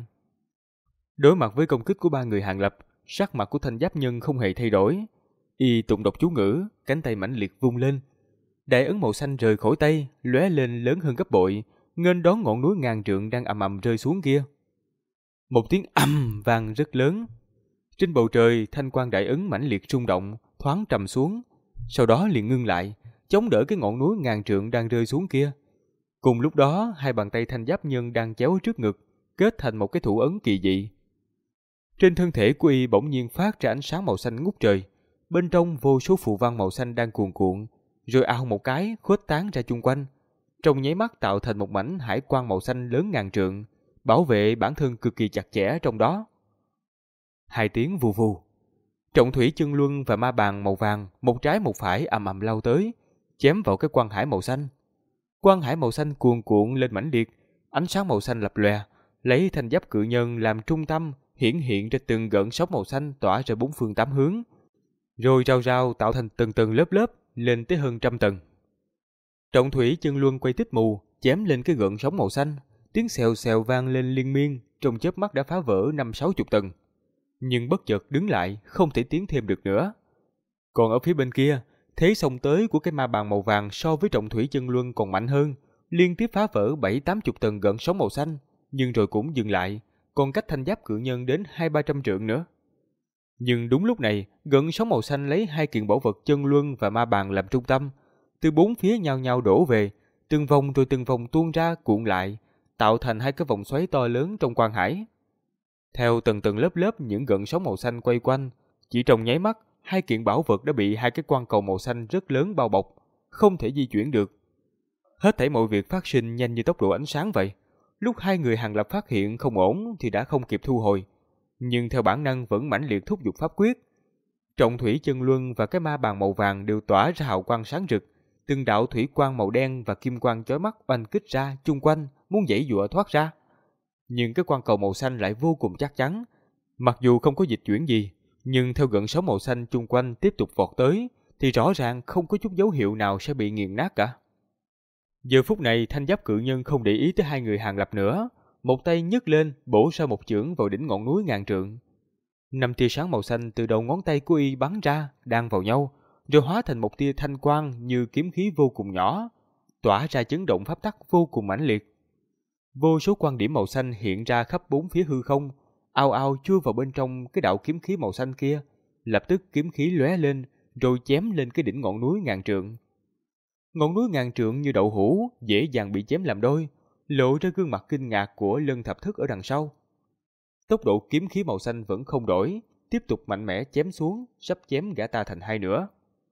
Đối mặt với công kích của ba người Hàng Lập, sắc mặt của thanh giáp nhân không hề thay đổi. Y tụng đọc chú ngữ, cánh tay mãnh liệt vung lên. Đại ấn màu xanh rời khỏi tay, lóe lên lớn hơn gấp bội, nghênh đón ngọn núi ngàn trượng đang ầm ầm rơi xuống kia. Một tiếng ầm vang rất lớn. Trên bầu trời, thanh quang đại ấn mãnh liệt rung động, thoáng trầm xuống, sau đó liền ngưng lại, chống đỡ cái ngọn núi ngàn trượng đang rơi xuống kia. Cùng lúc đó, hai bàn tay thanh giáp nhân đang chéo trước ngực, kết thành một cái thủ ấn kỳ dị. Trên thân thể của y bỗng nhiên phát ra ánh sáng màu xanh ngút trời, bên trong vô số phù văn màu xanh đang cuồn cuộn, rồi ào một cái khuếch tán ra chung quanh, trong nháy mắt tạo thành một mảnh hải quang màu xanh lớn ngàn trượng, bảo vệ bản thân cực kỳ chặt chẽ trong đó. Hai tiếng vù vù, trọng thủy chân luân và ma bàn màu vàng, một trái một phải ầm ầm lao tới, chém vào cái quang hải màu xanh. Quang hải màu xanh cuồn cuộn lên mãnh liệt, ánh sáng màu xanh lập lòe, lấy thanh giáp cự nhân làm trung tâm, hiển hiện ra từng gợn sóng màu xanh tỏa ra bốn phương tám hướng, rồi rao rao tạo thành từng tầng lớp lớp lên tới hơn 100 tầng. Trọng thủy chân luân quay tích mù, chém lên cái gợn sóng màu xanh, tiếng xèo xèo vang lên liên miên, trong chớp mắt đã phá vỡ 50-60 tầng. Nhưng bất chợt đứng lại, không thể tiến thêm được nữa. Còn ở phía bên kia, thế xông tới của cái ma bàn màu vàng so với trọng thủy chân luân còn mạnh hơn, liên tiếp phá vỡ 70-80 tầng gợn sóng màu xanh, nhưng rồi cũng dừng lại, còn cách thanh giáp cự nhân đến 200-300 trượng nữa. Nhưng đúng lúc này, gợn sóng màu xanh lấy hai kiện bảo vật chân luân và ma bàn làm trung tâm, từ bốn phía nhao nhao đổ về, từng vòng rồi từng vòng tuôn ra cuộn lại, tạo thành hai cái vòng xoáy to lớn trong quang hải. Theo từng tầng lớp lớp những gợn sóng màu xanh quay quanh, chỉ trong nháy mắt, hai kiện bảo vật đã bị hai cái quang cầu màu xanh rất lớn bao bọc, không thể di chuyển được. Hết thảy mọi việc phát sinh nhanh như tốc độ ánh sáng vậy. Lúc hai người Hàng Lập phát hiện không ổn thì đã không kịp thu hồi, nhưng theo bản năng vẫn mãnh liệt thúc giục pháp quyết. Trọng thủy chân luân và cái ma bàn màu vàng đều tỏa ra hào quang sáng rực, từng đạo thủy quang màu đen và kim quang chói mắt oanh kích ra chung quanh, muốn giãy giụa thoát ra. Nhưng cái quang cầu màu xanh lại vô cùng chắc chắn, mặc dù không có dịch chuyển gì, nhưng theo gợn sóng màu xanh chung quanh tiếp tục vọt tới, thì rõ ràng không có chút dấu hiệu nào sẽ bị nghiền nát cả. Giờ phút này thanh giáp cự nhân không để ý tới hai người Hàng Lập nữa, một tay nhấc lên bổ ra một chưởng vào đỉnh ngọn núi ngàn trượng. 5 tia sáng màu xanh từ đầu ngón tay của y bắn ra, đan vào nhau, rồi hóa thành một tia thanh quang như kiếm khí vô cùng nhỏ, tỏa ra chấn động pháp tắc vô cùng mãnh liệt. Vô số quang điểm màu xanh hiện ra khắp bốn phía hư không, ao ao chui vào bên trong cái đạo kiếm khí màu xanh kia, lập tức kiếm khí lóe lên, rồi chém lên cái đỉnh ngọn núi ngàn trượng. Ngọn núi ngàn trượng như đậu hũ, dễ dàng bị chém làm đôi, lộ ra gương mặt kinh ngạc của Lân Thập Thức ở đằng sau. Tốc độ kiếm khí màu xanh vẫn không đổi, tiếp tục mạnh mẽ chém xuống, sắp chém gã ta thành hai nửa.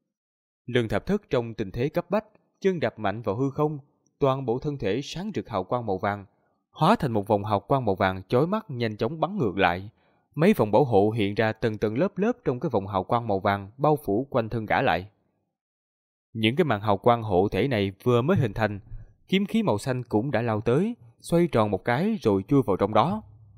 Lân Thập Thức trong tình thế cấp bách, chân đạp mạnh vào hư không, toàn bộ thân thể sáng rực hào quang màu vàng, hóa thành một vòng hào quang màu vàng chói mắt nhanh chóng bắn ngược lại. Mấy vòng bảo hộ hiện ra tầng tầng lớp lớp trong cái vòng hào quang màu vàng bao phủ quanh thân gã lại. Những cái màn hào quang hộ thể này vừa mới hình thành, kiếm khí màu xanh cũng đã lao tới, xoay tròn một cái rồi chui vào trong đó.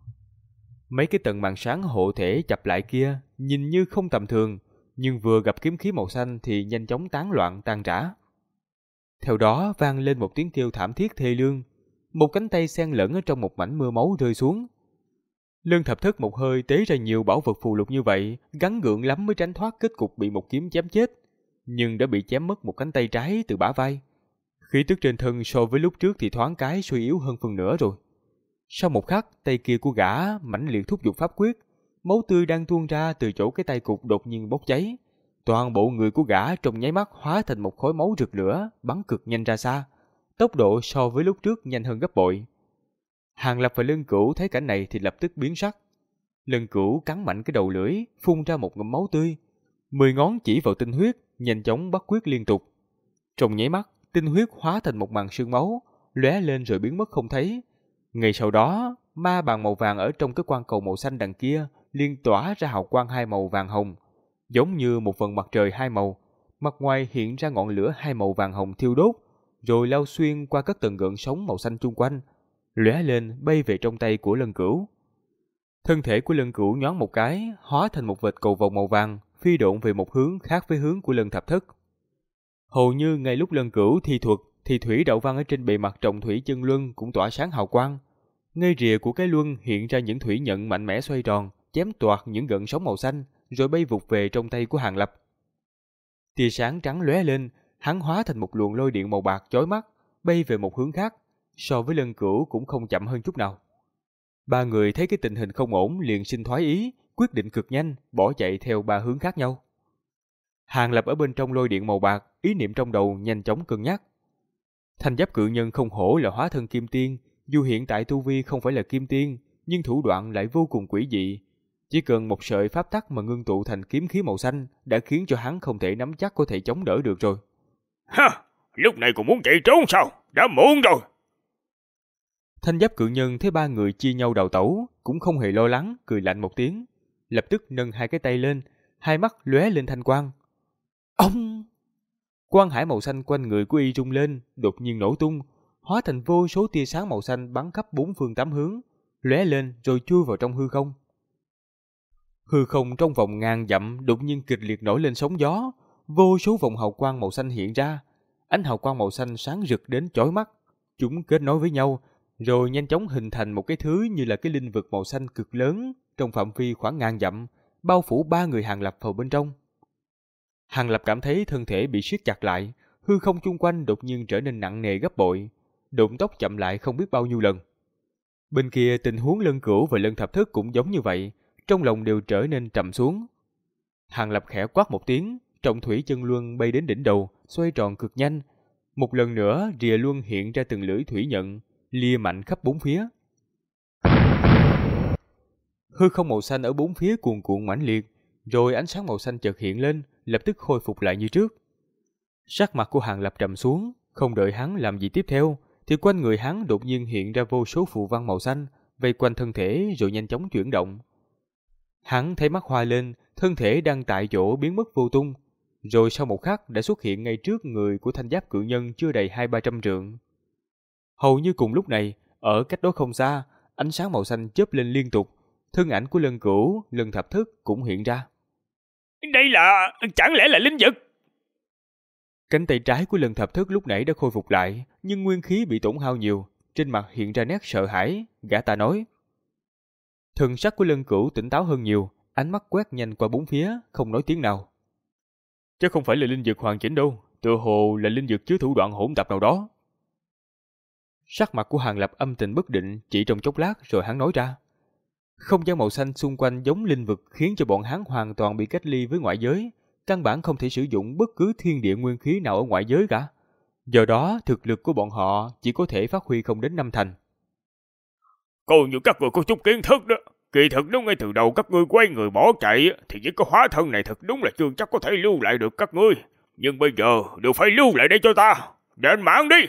Mấy cái tầng màn sáng hộ thể chập lại kia nhìn như không tầm thường, nhưng vừa gặp kiếm khí màu xanh thì nhanh chóng tán loạn tan rã. Theo đó vang lên một tiếng kêu thảm thiết thê lương, một cánh tay xen lẫn ở trong một mảnh mưa máu rơi xuống. Lân Thập Thức một hơi tế ra nhiều bảo vật phù lục như vậy, gắng gượng lắm mới tránh thoát kết cục bị một kiếm chém chết, nhưng đã bị chém mất một cánh tay trái từ bả vai. Khí tức trên thân so với lúc trước thì thoáng cái suy yếu hơn phần nửa rồi. Sau một khắc, tay kia của gã mãnh liệt thúc giục pháp quyết, máu tươi đang tuôn ra từ chỗ cái tay cụt đột nhiên bốc cháy. Toàn bộ người của gã trong nháy mắt hóa thành một khối máu rực lửa, bắn cực nhanh ra xa. Tốc độ so với lúc trước nhanh hơn gấp bội. Hàng Lập và Lân Cửu thấy cảnh này thì lập tức biến sắc. Lân Cửu cắn mạnh cái đầu lưỡi, phun ra một ngụm máu tươi. 10 ngón chỉ vào tinh huyết, nhanh chóng bắt quyết liên tục. Trong nháy mắt, tinh huyết hóa thành một màn sương máu, lóe lên rồi biến mất không thấy. Ngay sau đó, ma bàn màu vàng ở trong cái quang cầu màu xanh đằng kia liên tỏa ra hào quang hai màu vàng hồng, giống như một phần mặt trời hai màu. Mặt ngoài hiện ra ngọn lửa hai màu vàng hồng thiêu đốt, rồi lao xuyên qua các tầng gợn sóng màu xanh chung quanh, lóe lên bay về trong tay của Lân Cửu. Thân thể của Lân Cửu nhoáng một cái, hóa thành một vệt cầu vồng màu vàng, phi độn về một hướng khác với hướng của Lân Thập Thất. Hầu như ngay lúc Lân Cửu thi thuật, thì thủy đạo văn ở trên bề mặt trọng thủy chân luân cũng tỏa sáng hào quang. Ngay rìa của cái luân hiện ra những thủy nhận mạnh mẽ xoay tròn, chém toạc những gợn sóng màu xanh, rồi bay vụt về trong tay của Hàng Lập. Tia sáng trắng lóe lên, hắn hóa thành một luồng lôi điện màu bạc chói mắt, bay về một hướng khác, so với Lân Cửu cũng không chậm hơn chút nào. Ba người thấy cái tình hình không ổn liền sinh thoái ý, quyết định cực nhanh, bỏ chạy theo ba hướng khác nhau. Hàng Lập ở bên trong lôi điện màu bạc, ý niệm trong đầu nhanh chóng cân nhắc. Thanh giáp cự nhân không hổ là hóa thân kim tiên, dù hiện tại tu vi không phải là kim tiên, nhưng thủ đoạn lại vô cùng quỷ dị. Chỉ cần một sợi pháp tắc mà ngưng tụ thành kiếm khí màu xanh đã khiến cho hắn không thể nắm chắc có thể chống đỡ được rồi. Ha, lúc này còn muốn chạy trốn sao? Đã muộn rồi. Thanh giáp cự nhân thấy ba người chia nhau đào tẩu, cũng không hề lo lắng, cười lạnh một tiếng, lập tức nâng hai cái tay lên, hai mắt lóe lên thanh quang. Ông! Quang hải màu xanh quanh người của y rung lên, đột nhiên nổ tung, hóa thành vô số tia sáng màu xanh bắn khắp bốn phương tám hướng, lóe lên rồi chui vào trong hư không. Hư không trong vòng ngàn dặm đột nhiên kịch liệt nổi lên sóng gió, vô số vòng hào quang màu xanh hiện ra, ánh hào quang màu xanh sáng rực đến chói mắt, chúng kết nối với nhau, rồi nhanh chóng hình thành một cái thứ như là cái linh vực màu xanh cực lớn trong phạm vi khoảng ngàn dặm, bao phủ ba người Hàng Lập vào bên trong. Hàng Lập cảm thấy thân thể bị siết chặt lại, hư không chung quanh đột nhiên trở nên nặng nề gấp bội, động tốc chậm lại không biết bao nhiêu lần. Bên kia tình huống Lân Cửu và Lân Thập Thất cũng giống như vậy, trong lòng đều trở nên trầm xuống. Hàng Lập khẽ quát một tiếng, trọng thủy chân luân bay đến đỉnh đầu, xoay tròn cực nhanh. Một lần nữa rìa luân hiện ra từng lưỡi thủy nhận, lia mạnh khắp bốn phía. Hư không màu xanh ở bốn phía cuồn cuộn mãnh liệt, rồi ánh sáng màu xanh chợt hiện lên, lập tức khôi phục lại như trước. Sắc mặt của Hàng Lập trầm xuống, không đợi hắn làm gì tiếp theo, thì quanh người hắn đột nhiên hiện ra vô số phù văn màu xanh, vây quanh thân thể rồi nhanh chóng chuyển động. Hắn thấy mắt hoa lên, thân thể đang tại chỗ biến mất vô tung, rồi sau một khắc đã xuất hiện ngay trước người của thanh giáp cự nhân chưa đầy 200-300 trượng. Hầu như cùng lúc này, ở cách đó không xa, ánh sáng màu xanh chớp lên liên tục, thân ảnh của Lân Cửu, Lân Thập Thất cũng hiện ra. Đây là... chẳng lẽ là linh vực? Cánh tay trái của Lân Thập Thất lúc nãy đã khôi phục lại, nhưng nguyên khí bị tổn hao nhiều, trên mặt hiện ra nét sợ hãi, gã ta nói. Thần sắc của Lân Cửu tỉnh táo hơn nhiều, ánh mắt quét nhanh qua bốn phía, không nói tiếng nào. Chứ không phải là linh dược hoàn chỉnh đâu, tựa hồ là linh dược chứa thủ đoạn hỗn tạp nào đó. Sắc mặt của Hàng Lập âm tình bất định, chỉ trong chốc lát rồi hắn nói ra. Không gian màu xanh xung quanh giống linh vực khiến cho bọn hắn hoàn toàn bị cách ly với ngoại giới, căn bản không thể sử dụng bất cứ thiên địa nguyên khí nào ở ngoại giới cả. Do đó, thực lực của bọn họ chỉ có thể phát huy không đến 5 thành. Coi như các người có chút kiến thức đó. Kỳ thực nếu ngay từ đầu các ngươi quay người bỏ chạy thì những cái hóa thân này thật đúng là chưa chắc có thể lưu lại được các ngươi. Nhưng bây giờ đều phải lưu lại đây cho ta. Đền mạng đi!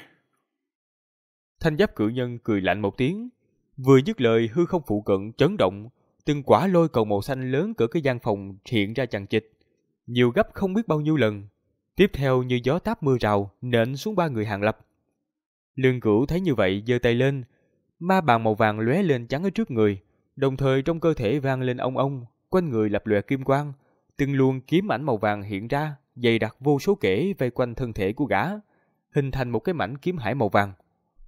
Thanh giáp cự nhân cười lạnh một tiếng. Vừa dứt lời hư không phụ cận chấn động. Từng quả lôi cầu màu xanh lớn cỡ cái gian phòng hiện ra chằng chịt. Nhiều gấp không biết bao nhiêu lần. Tiếp theo như gió táp mưa rào nện xuống ba người Hàng Lập. Lương Cửu thấy như vậy giơ tay lên. Ma bàn màu vàng lóe lên chắn ở trước người. Đồng thời trong cơ thể vang lên ong ong, quanh người lập lòe kim quang, từng luồng kiếm ảnh màu vàng hiện ra, dày đặc vô số kẽ vây quanh thân thể của gã, hình thành một cái mảnh kiếm hải màu vàng.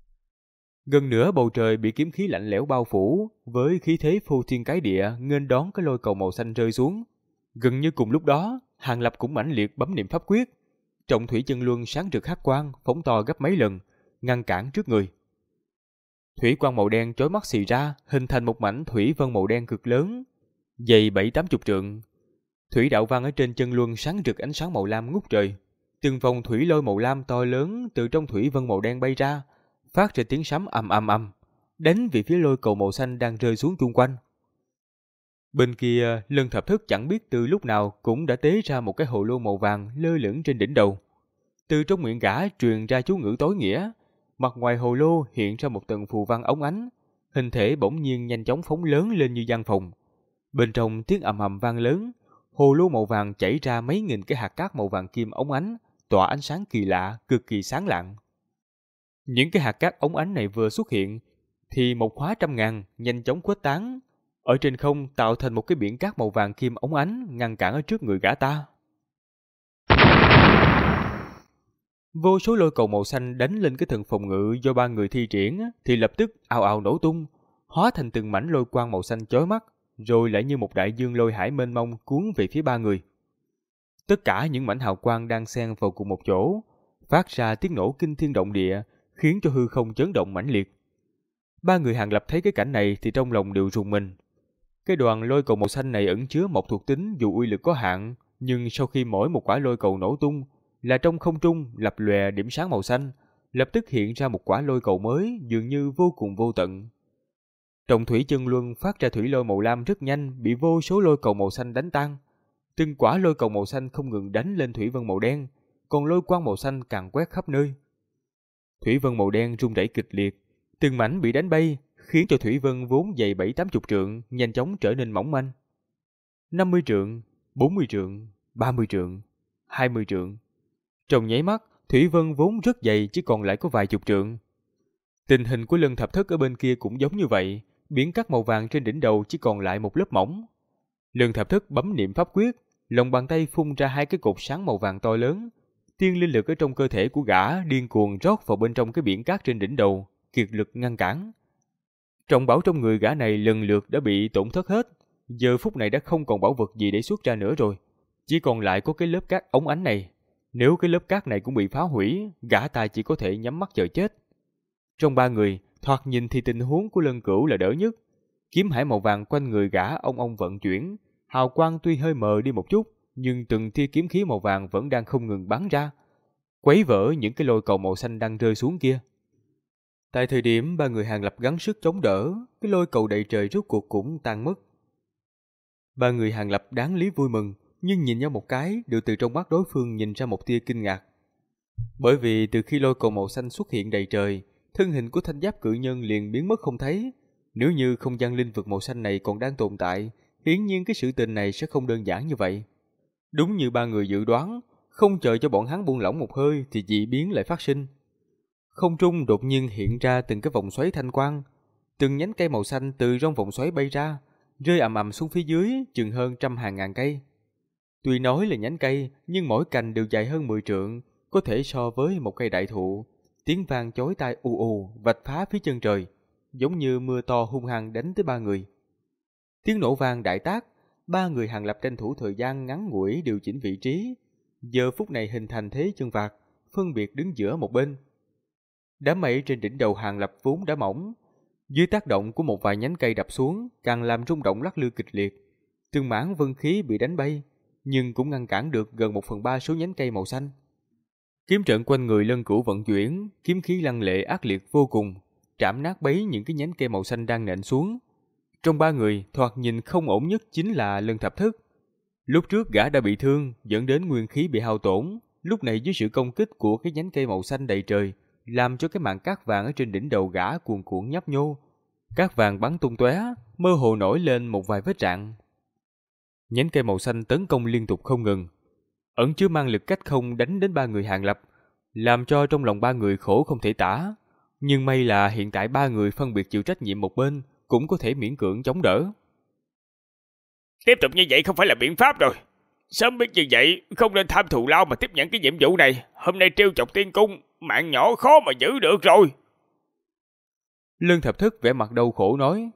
Gần nửa bầu trời bị kiếm khí lạnh lẽo bao phủ, với khí thế phô thiên cái địa nghênh đón cái lôi cầu màu xanh rơi xuống. Gần như cùng lúc đó, Hàng Lập cũng mãnh liệt bấm niệm pháp quyết, trọng thủy chân luân sáng rực hắc quang, phóng to gấp mấy lần, ngăn cản trước người. Thủy quang màu đen chói mắt xì ra, hình thành một mảnh thủy vân màu đen cực lớn, dày 7-80 trượng. Thủy đạo văn ở trên chân luân sáng rực ánh sáng màu lam ngút trời. Từng vòng thủy lôi màu lam to lớn từ trong thủy vân màu đen bay ra, phát ra tiếng sấm ầm ầm ầm, đánh về phía lôi cầu màu xanh đang rơi xuống chung quanh. Bên kia, Lân Thập Thất chẳng biết từ lúc nào cũng đã tế ra một cái hồ lô màu vàng lơ lửng trên đỉnh đầu. Từ trong miệng gã truyền ra chú ngữ tối nghĩa. Mặt ngoài hồ lô hiện ra một tầng phù văn óng ánh, hình thể bỗng nhiên nhanh chóng phóng lớn lên như gian phòng. Bên trong tiếng ầm ầm vang lớn, hồ lô màu vàng chảy ra mấy nghìn cái hạt cát màu vàng kim óng ánh, tỏa ánh sáng kỳ lạ, cực kỳ sáng lạng. Những cái hạt cát óng ánh này vừa xuất hiện, thì một hóa trăm ngàn nhanh chóng khuếch tán, ở trên không tạo thành một cái biển cát màu vàng kim óng ánh ngăn cản ở trước người gã ta. Vô số lôi cầu màu xanh đánh lên cái thần phòng ngự do ba người thi triển thì lập tức ào ào nổ tung, hóa thành từng mảnh lôi quang màu xanh chói mắt, rồi lại như một đại dương lôi hải mênh mông cuốn về phía ba người. Tất cả những mảnh hào quang đang xen vào cùng một chỗ, phát ra tiếng nổ kinh thiên động địa, khiến cho hư không chấn động mãnh liệt. Ba người Hàng Lập thấy cái cảnh này thì trong lòng đều rùng mình. Cái đoàn lôi cầu màu xanh này ẩn chứa một thuộc tính dù uy lực có hạn, nhưng sau khi mỗi một quả lôi cầu nổ tung, là trong không trung lập lòe điểm sáng màu xanh, lập tức hiện ra một quả lôi cầu mới dường như vô cùng vô tận. Trọng thủy chân luân phát ra thủy lôi màu lam rất nhanh bị vô số lôi cầu màu xanh đánh tan. Từng quả lôi cầu màu xanh không ngừng đánh lên thủy vân màu đen, còn lôi quang màu xanh càng quét khắp nơi. Thủy vân màu đen rung rẩy kịch liệt, từng mảnh bị đánh bay, khiến cho thủy vân vốn dày 70-80 trượng nhanh chóng trở nên mỏng manh. 50 trượng, 40 trượng, 30 trượng, 20 trượng. Trong nháy mắt, thủy vân vốn rất dày chỉ còn lại có vài chục trượng. Tình hình của Lân Thập Thất ở bên kia cũng giống như vậy, biển cát màu vàng trên đỉnh đầu chỉ còn lại một lớp mỏng. Lân Thập Thất bấm niệm pháp quyết, lòng bàn tay phun ra hai cái cột sáng màu vàng to lớn. Tiên linh lực ở trong cơ thể của gã điên cuồng rót vào bên trong cái biển cát trên đỉnh đầu, kiệt lực ngăn cản. Trọng bảo trong người gã này lần lượt đã bị tổn thất hết, giờ phút này đã không còn bảo vật gì để xuất ra nữa rồi, chỉ còn lại có cái lớp cát óng ánh này. Nếu cái lớp cát này cũng bị phá hủy, gã ta chỉ có thể nhắm mắt chờ chết. Trong ba người, thoạt nhìn thì tình huống của Lân Cửu là đỡ nhất. Kiếm hải màu vàng quanh người gã ông vận chuyển, hào quang tuy hơi mờ đi một chút, nhưng từng tia kiếm khí màu vàng vẫn đang không ngừng bắn ra, quấy vỡ những cái lôi cầu màu xanh đang rơi xuống kia. Tại thời điểm ba người Hàng Lập gắng sức chống đỡ, cái lôi cầu đầy trời rốt cuộc cũng tan mất. Ba người Hàng Lập đáng lý vui mừng, nhưng nhìn nhau một cái đều từ trong mắt đối phương nhìn ra một tia kinh ngạc. Bởi vì từ khi lôi cầu màu xanh xuất hiện đầy trời, thân hình của thanh giáp cự nhân liền biến mất không thấy. Nếu như không gian linh vực màu xanh này còn đang tồn tại, hiển nhiên cái sự tình này sẽ không đơn giản như vậy. Đúng như ba người dự đoán, không chờ cho bọn hắn buông lỏng một hơi thì dị biến lại phát sinh. Không trung đột nhiên hiện ra từng cái vòng xoáy thanh quang, từng nhánh cây màu xanh từ trong vòng xoáy bay ra, rơi ầm ầm xuống phía dưới chừng hơn trăm hàng ngàn cây. Tuy nói là nhánh cây, nhưng mỗi cành đều dài hơn 10 trượng, có thể so với một cây đại thụ. Tiếng vang chói tai ù ù vạch phá phía chân trời, giống như mưa to hung hăng đánh tới ba người. Tiếng nổ vang đại tác, ba người Hàng Lập tranh thủ thời gian ngắn ngủi điều chỉnh vị trí, giờ phút này hình thành thế chân vạc, phân biệt đứng giữa một bên. Đám mây trên đỉnh đầu Hàng Lập vốn đã mỏng, dưới tác động của một vài nhánh cây đập xuống, càng làm rung động lắc lư kịch liệt. Từng mảng vân khí bị đánh bay, nhưng cũng ngăn cản được gần 1/3 số nhánh cây màu xanh. Kiếm trận quanh người Lân Cửu vận chuyển, kiếm khí lăng lệ ác liệt vô cùng, trảm nát bấy những cái nhánh cây màu xanh đang nện xuống. Trong ba người, thoạt nhìn không ổn nhất chính là Lân Thập Thất. Lúc trước gã đã bị thương, dẫn đến nguyên khí bị hao tổn, lúc này dưới sự công kích của cái nhánh cây màu xanh đầy trời, làm cho cái màn cát vàng ở trên đỉnh đầu gã cuồn cuộn nhấp nhô. Cát vàng bắn tung tóe, mơ hồ nổi lên một vài vết rạn. Nhánh cây màu xanh tấn công liên tục không ngừng, ẩn chứa mang lực cách không đánh đến ba người Hàng Lập, làm cho trong lòng ba người khổ không thể tả. Nhưng may là hiện tại ba người phân biệt chịu trách nhiệm một bên, cũng có thể miễn cưỡng chống đỡ. Tiếp tục như vậy không phải là biện pháp rồi. Sớm biết như vậy, không nên tham thù lao mà tiếp nhận cái nhiệm vụ này. Hôm nay trêu chọc tiên cung, mạng nhỏ khó mà giữ được rồi. Lân Thập Thất vẻ mặt đau khổ nói.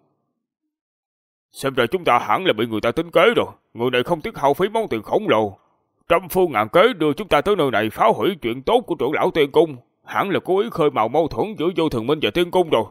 Xem ra chúng ta hẳn là bị người ta tính kế rồi. Người này không tiếc hao phí món tiền khổng lồ, trăm phương ngàn kế đưa chúng ta tới nơi này phá hủy chuyện tốt của trưởng lão tiên cung. Hẳn là cố ý khơi mào mâu thuẫn giữa Vô Thường Minh và tiên cung rồi.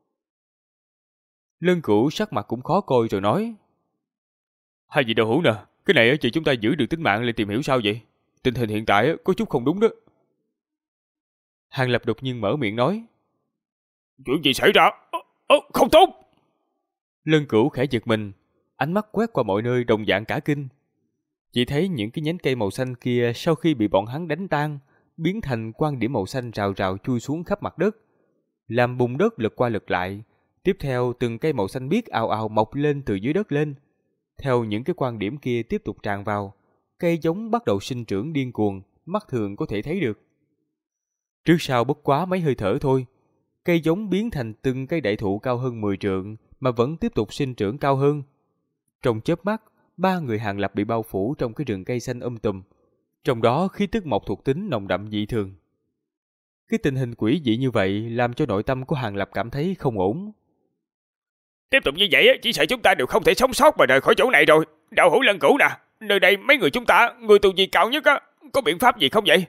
Lân Cửu sắc mặt cũng khó coi rồi nói. Hai vị đạo hữu nè, cái này chỉ chúng ta giữ được tính mạng lên tìm hiểu sao vậy? Tình hình hiện tại có chút không đúng đó. Hàng Lập đột nhiên mở miệng nói. Chuyện gì xảy ra? Không tốt. Lân Cửu khẽ giật mình, ánh mắt quét qua mọi nơi đồng dạng cả kinh. Chỉ thấy những cái nhánh cây màu xanh kia sau khi bị bọn hắn đánh tan, biến thành quang điểm màu xanh rào rào chui xuống khắp mặt đất, làm bùn đất lật qua lật lại. Tiếp theo từng cây màu xanh biếc ào ào mọc lên từ dưới đất lên. Theo những cái quang điểm kia tiếp tục tràn vào, cây giống bắt đầu sinh trưởng điên cuồng, mắt thường có thể thấy được. Trước sau bất quá mấy hơi thở thôi, Cây giống biến thành từng cây đại thụ cao hơn 10 trượng mà vẫn tiếp tục sinh trưởng cao hơn. Trong chớp mắt, ba người Hàng Lập bị bao phủ trong cái rừng cây xanh tùm. Trong đó khí tức mộc thuộc tính nồng đậm dị thường. Cái tình hình quỷ dị như vậy làm cho nội tâm của Hàng Lập cảm thấy không ổn. Tiếp tục như vậy chỉ sợ chúng ta đều không thể sống sót mà rời khỏi chỗ này rồi. Đạo hữu Lân Cửu nè, nơi đây mấy người chúng ta, người tu vi cao nhất có biện pháp gì không vậy?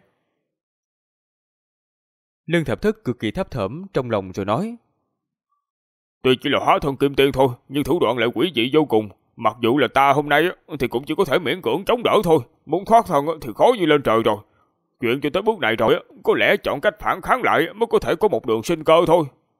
Lân Thập Thất cực kỳ thấp thỏm trong lòng rồi nói. Tuy chỉ là hóa thân kim tiên thôi, nhưng thủ đoạn lại quỷ dị vô cùng. Mặc dù là ta hôm nay thì cũng chỉ có thể miễn cưỡng chống đỡ thôi. Muốn thoát thân thì khó như lên trời rồi. Chuyện cho tới bước này rồi, có lẽ chọn cách phản kháng lại mới có thể có một đường sinh cơ thôi.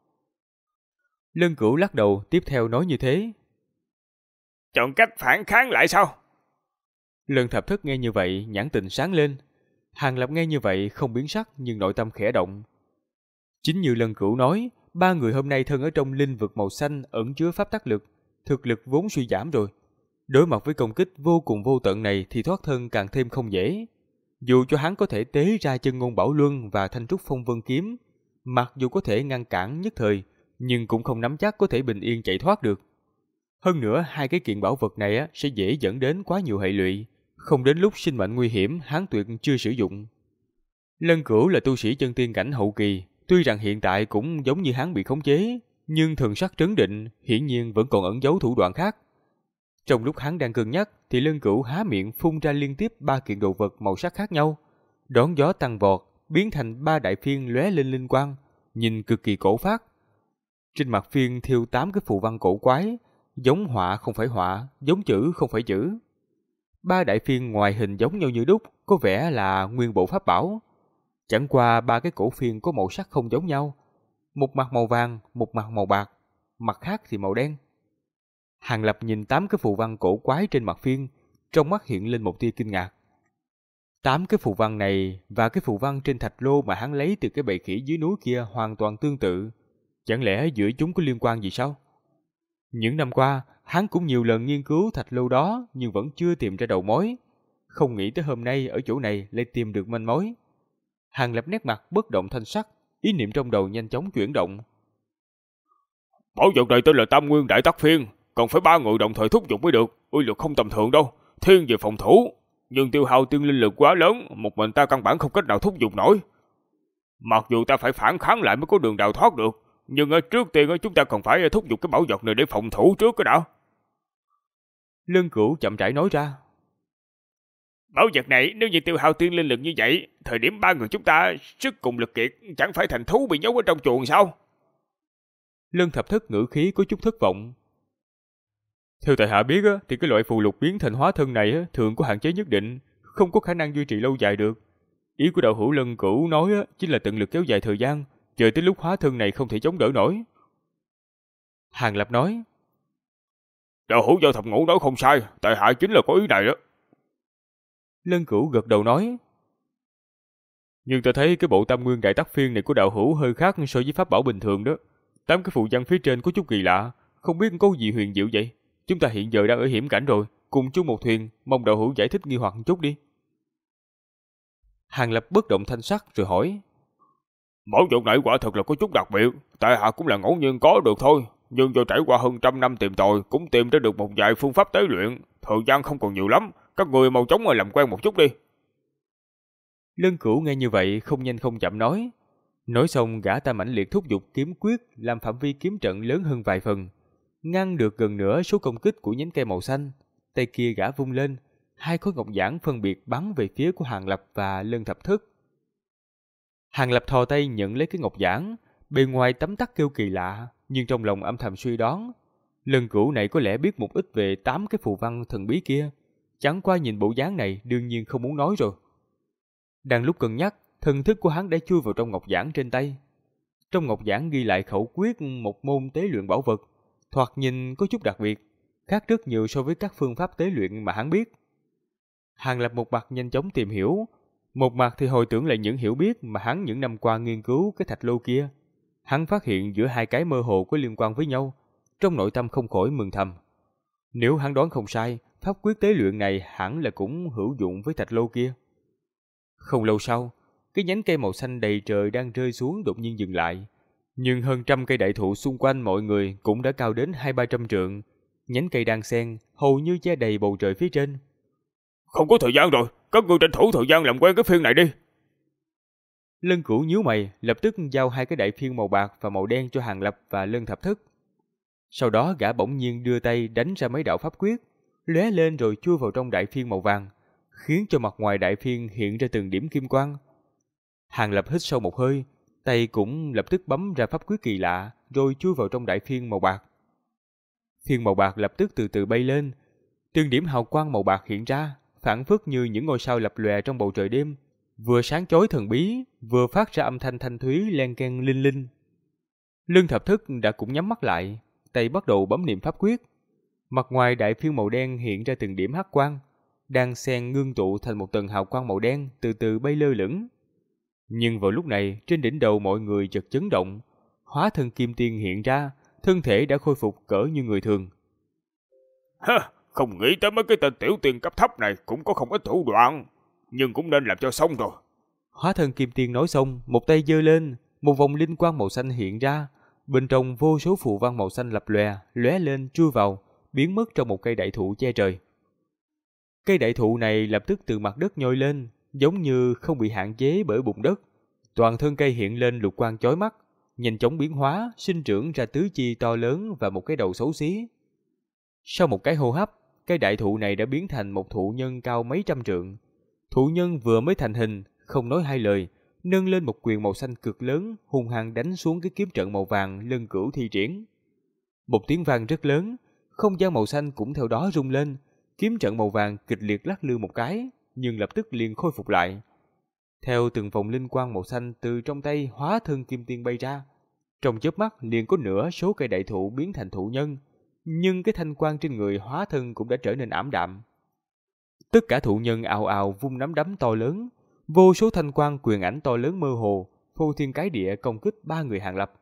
Lân Cửu lắc đầu tiếp theo nói như thế. Chọn cách phản kháng lại sao? Lân Thập Thất nghe như vậy nhãn tình sáng lên. Hàng Lập nghe như vậy không biến sắc nhưng nội tâm khẽ động. Chính như Lân Cửu nói, ba người hôm nay thân ở trong linh vực màu xanh ẩn chứa pháp tắc lực, thực lực vốn suy giảm rồi. Đối mặt với công kích vô cùng vô tận này thì thoát thân càng thêm không dễ. Dù cho hắn có thể tế ra chân ngôn bảo luân và thanh trúc phong vân kiếm, mặc dù có thể ngăn cản nhất thời, nhưng cũng không nắm chắc có thể bình yên chạy thoát được. Hơn nữa, hai cái kiện bảo vật này sẽ dễ dẫn đến quá nhiều hệ lụy, không đến lúc sinh mệnh nguy hiểm hắn tuyệt chưa sử dụng. Lân Cửu là tu sĩ chân tiên cảnh hậu kỳ, tuy rằng hiện tại cũng giống như hắn bị khống chế, nhưng thần sắc trấn định, hiển nhiên vẫn còn ẩn giấu thủ đoạn khác. Trong lúc hắn đang cân nhắc thì Lân Cửu há miệng phun ra liên tiếp ba kiện đồ vật màu sắc khác nhau, đón gió tăng vọt, biến thành ba đại phiên lóe lên linh quang, nhìn cực kỳ cổ phác. Trên mặt phiên thêu 8 cái phù văn cổ quái, giống họa không phải họa, giống chữ không phải chữ. Ba đại phiên ngoài hình giống nhau như đúc, có vẻ là nguyên bộ pháp bảo. Chẳng qua ba cái cổ phiên có màu sắc không giống nhau, một mặt màu vàng, một mặt màu bạc, mặt khác thì màu đen. Hàng Lập nhìn 8 cái phù văn cổ quái trên mặt phiên, trong mắt hiện lên một tia kinh ngạc. 8 cái phù văn này và cái phù văn trên thạch lô mà hắn lấy từ cái bầy khỉ dưới núi kia hoàn toàn tương tự. Chẳng lẽ giữa chúng có liên quan gì sao? Những năm qua, hắn cũng nhiều lần nghiên cứu thạch lô đó nhưng vẫn chưa tìm ra đầu mối. Không nghĩ tới hôm nay ở chỗ này lại tìm được manh mối. Hàng Lập nét mặt bất động thanh sắc, ý niệm trong đầu nhanh chóng chuyển động. Bảo vật này tên là Tam Nguyên Đại Tắc Phiên, còn phải 3 người đồng thời thúc giục mới được, uy lực không tầm thường đâu, thiên về phòng thủ, nhưng tiêu hao tiên linh lực quá lớn, một mình ta căn bản không cách nào thúc giục nổi. Mặc dù ta phải phản kháng lại mới có đường đào thoát được, nhưng ở trước tiên chúng ta còn phải thúc giục cái bảo vật này để phòng thủ trước cái đã. Lân Cửu chậm rãi nói ra. Bảo vật này nếu như tiêu hao tiên linh lực như vậy, thời điểm 3 người chúng ta sức cùng lực kiệt, chẳng phải thành thú bị nhốt ở trong chuồng sao? Lân Thập Thất ngữ khí có chút thất vọng. Theo tại hạ biết thì cái loại phù lục biến thành hóa thân này thường có hạn chế nhất định, không có khả năng duy trì lâu dài được. Ý của đạo hữu Lân Cửu nói chính là tận lực kéo dài thời gian, chờ tới lúc hóa thân này không thể chống đỡ nổi. Hàng Lập nói. Đạo hữu Giao Thập Ngũ nói không sai, tại hạ chính là có ý này đó. Lân Cửu gật đầu nói. Nhưng ta thấy cái bộ Tam Nguyên Đại Tắc Phiên này của đạo hữu hơi khác so với pháp bảo bình thường đó. 8 cái phù văn phía trên có chút kỳ lạ, không biết có gì huyền diệu vậy. Chúng ta hiện giờ đang ở hiểm cảnh rồi, cùng chung một thuyền, mong đạo hữu giải thích nghi hoặc một chút đi. Hàng Lập bất động thanh sắc rồi hỏi. Bảo vật này quả thật là có chút đặc biệt, tại hạ cũng là ngẫu nhiên có được thôi, nhưng do trải qua hơn 100 năm tìm tòi, cũng tìm ra được một vài phương pháp tế luyện, thời gian không còn nhiều lắm, các người mau chóng làm quen một chút đi. Lân Cửu nghe như vậy không nhanh không chậm nói. Nói xong gã ta mãnh liệt thúc giục kiếm quyết làm phạm vi kiếm trận lớn hơn vài phần, ngăn được gần nửa số công kích của nhánh cây màu xanh. Tay kia gã vung lên, hai khối ngọc giản phân biệt bắn về phía của Hàng Lập và Lân Thập Thất. Hàng Lập thò tay nhận lấy cái ngọc giản, bề ngoài tấm tắc kêu kỳ lạ, nhưng trong lòng âm thầm suy đoán, Lân Cửu này có lẽ biết một ít về 8 cái phù văn thần bí kia, chẳng qua nhìn bộ dáng này đương nhiên không muốn nói rồi. Đang lúc cân nhắc, thần thức của hắn đã chui vào trong ngọc giản trên tay. Trong ngọc giản ghi lại khẩu quyết một môn tế luyện bảo vật, thoạt nhìn có chút đặc biệt, khác rất nhiều so với các phương pháp tế luyện mà hắn biết. Hàng Lập một mặt nhanh chóng tìm hiểu, một mặt thì hồi tưởng lại những hiểu biết mà hắn những năm qua nghiên cứu cái thạch lô kia. Hắn phát hiện giữa hai cái mơ hồ có liên quan với nhau, trong nội tâm không khỏi mừng thầm. Nếu hắn đoán không sai, pháp quyết tế luyện này hẳn là cũng hữu dụng với thạch lô kia. Không lâu sau, cái nhánh cây màu xanh đầy trời đang rơi xuống đột nhiên dừng lại. Nhưng hơn trăm cây đại thụ xung quanh mọi người cũng đã cao đến 200-300 trượng, nhánh cây đan xen hầu như che đầy bầu trời phía trên. Không có thời gian rồi, các ngươi tranh thủ thời gian làm quen cái phiên này đi. Lân Cửu nhíu mày, lập tức giao 2 cái đại phiên màu bạc và màu đen cho Hàng Lập và Lân Thập Thức. Sau đó gã bỗng nhiên đưa tay đánh ra mấy đạo pháp quyết, lóe lên rồi chui vào trong đại phiên màu vàng, khiến cho mặt ngoài đại phiên hiện ra từng điểm kim quang. Hàng Lập hít sâu một hơi, tay cũng lập tức bấm ra pháp quyết kỳ lạ, rồi chui vào trong đại phiên màu bạc. Phiên màu bạc lập tức từ từ bay lên, từng điểm hào quang màu bạc hiện ra, phảng phất như những ngôi sao lập lòe trong bầu trời đêm, vừa sáng chói thần bí, vừa phát ra âm thanh thanh thúy len keng linh linh. Lân Thập Thức đã cũng nhắm mắt lại, tay bắt đầu bấm niệm pháp quyết. Mặt ngoài đại phiên màu đen hiện ra từng điểm hắc quang, đang xen ngưng tụ thành một tầng hào quang màu đen từ từ bay lơ lửng. Nhưng vào lúc này, trên đỉnh đầu mọi người chợt chấn động, hóa thân kim tiên hiện ra, thân thể đã khôi phục cỡ như người thường. Ha, không nghĩ tới mấy cái tên tiểu tiên cấp thấp này cũng có không ít thủ đoạn, nhưng cũng nên làm cho xong rồi. Hóa thân kim tiên nói xong, một tay giơ lên, một vòng linh quang màu xanh hiện ra, bên trong vô số phù văn màu xanh lập lòe, lóe lên chui vào, biến mất trong một cây đại thụ che trời. Cây đại thụ này lập tức từ mặt đất nhô lên, giống như không bị hạn chế bởi bùn đất. Toàn thân cây hiện lên lục quang chói mắt, nhanh chóng biến hóa, sinh trưởng ra tứ chi to lớn và một cái đầu xấu xí. Sau một cái hô hấp, cây đại thụ này đã biến thành một thụ nhân cao mấy trăm trượng. Thụ nhân vừa mới thành hình, không nói hai lời, nâng lên một quyền màu xanh cực lớn, hung hăng đánh xuống cái kiếm trận màu vàng Lân Cửu thi triển. Một tiếng vang rất lớn, không gian màu xanh cũng theo đó rung lên, kiếm trận màu vàng kịch liệt lắc lư một cái, nhưng lập tức liền khôi phục lại. Theo từng vòng linh quang màu xanh từ trong tay hóa thân kim tiên bay ra, trong chớp mắt liền có nửa số cây đại thụ biến thành thụ nhân, nhưng cái thanh quang trên người hóa thân cũng đã trở nên ảm đạm. Tất cả thụ nhân ào ào vung nắm đấm to lớn, vô số thanh quang quyền ảnh to lớn mơ hồ, phô thiên cái địa công kích 3 người Hàng Lập.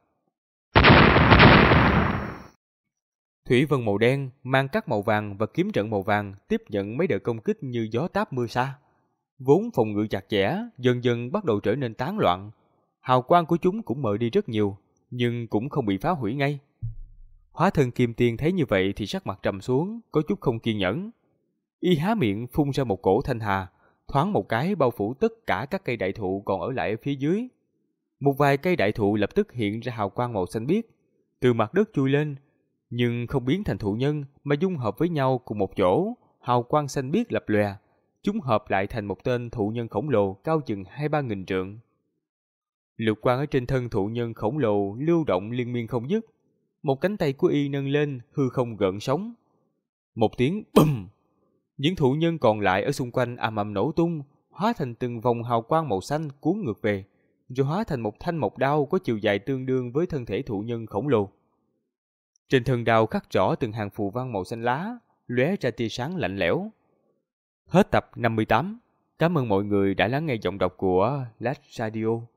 Thủy vân màu đen, mang cắt màu vàng và kiếm trận màu vàng tiếp nhận mấy đợt công kích như gió táp mưa sa. Vốn phòng ngự chặt chẽ, dần dần bắt đầu trở nên tán loạn. Hào quang của chúng cũng mờ đi rất nhiều, nhưng cũng không bị phá hủy ngay. Hóa thân kim tiên thấy như vậy thì sắc mặt trầm xuống, có chút không kiên nhẫn. Y há miệng phun ra một cổ thanh hà, thoáng một cái bao phủ tất cả các cây đại thụ còn ở lại ở phía dưới. Một vài cây đại thụ lập tức hiện ra hào quang màu xanh biếc, từ mặt đất chui lên, nhưng không biến thành thụ nhân mà dung hợp với nhau cùng một chỗ, hào quang xanh biếc lập lòe, chúng hợp lại thành một tên thụ nhân khổng lồ cao chừng 2-3 nghìn trượng. Lục quang ở trên thân thụ nhân khổng lồ lưu động liên miên không dứt, một cánh tay của y nâng lên, hư không gợn sóng. Một tiếng bùm, những thụ nhân còn lại ở xung quanh ầm ầm nổ tung, hóa thành từng vòng hào quang màu xanh cuốn ngược về, rồi hóa thành một thanh mộc đao có chiều dài tương đương với thân thể thụ nhân khổng lồ. Trên thân đao khắc rõ từng hàng phù văn màu xanh lá, lóe ra tia sáng lạnh lẽo. Hết tập 58. Cảm ơn mọi người đã lắng nghe giọng đọc của Last Radio.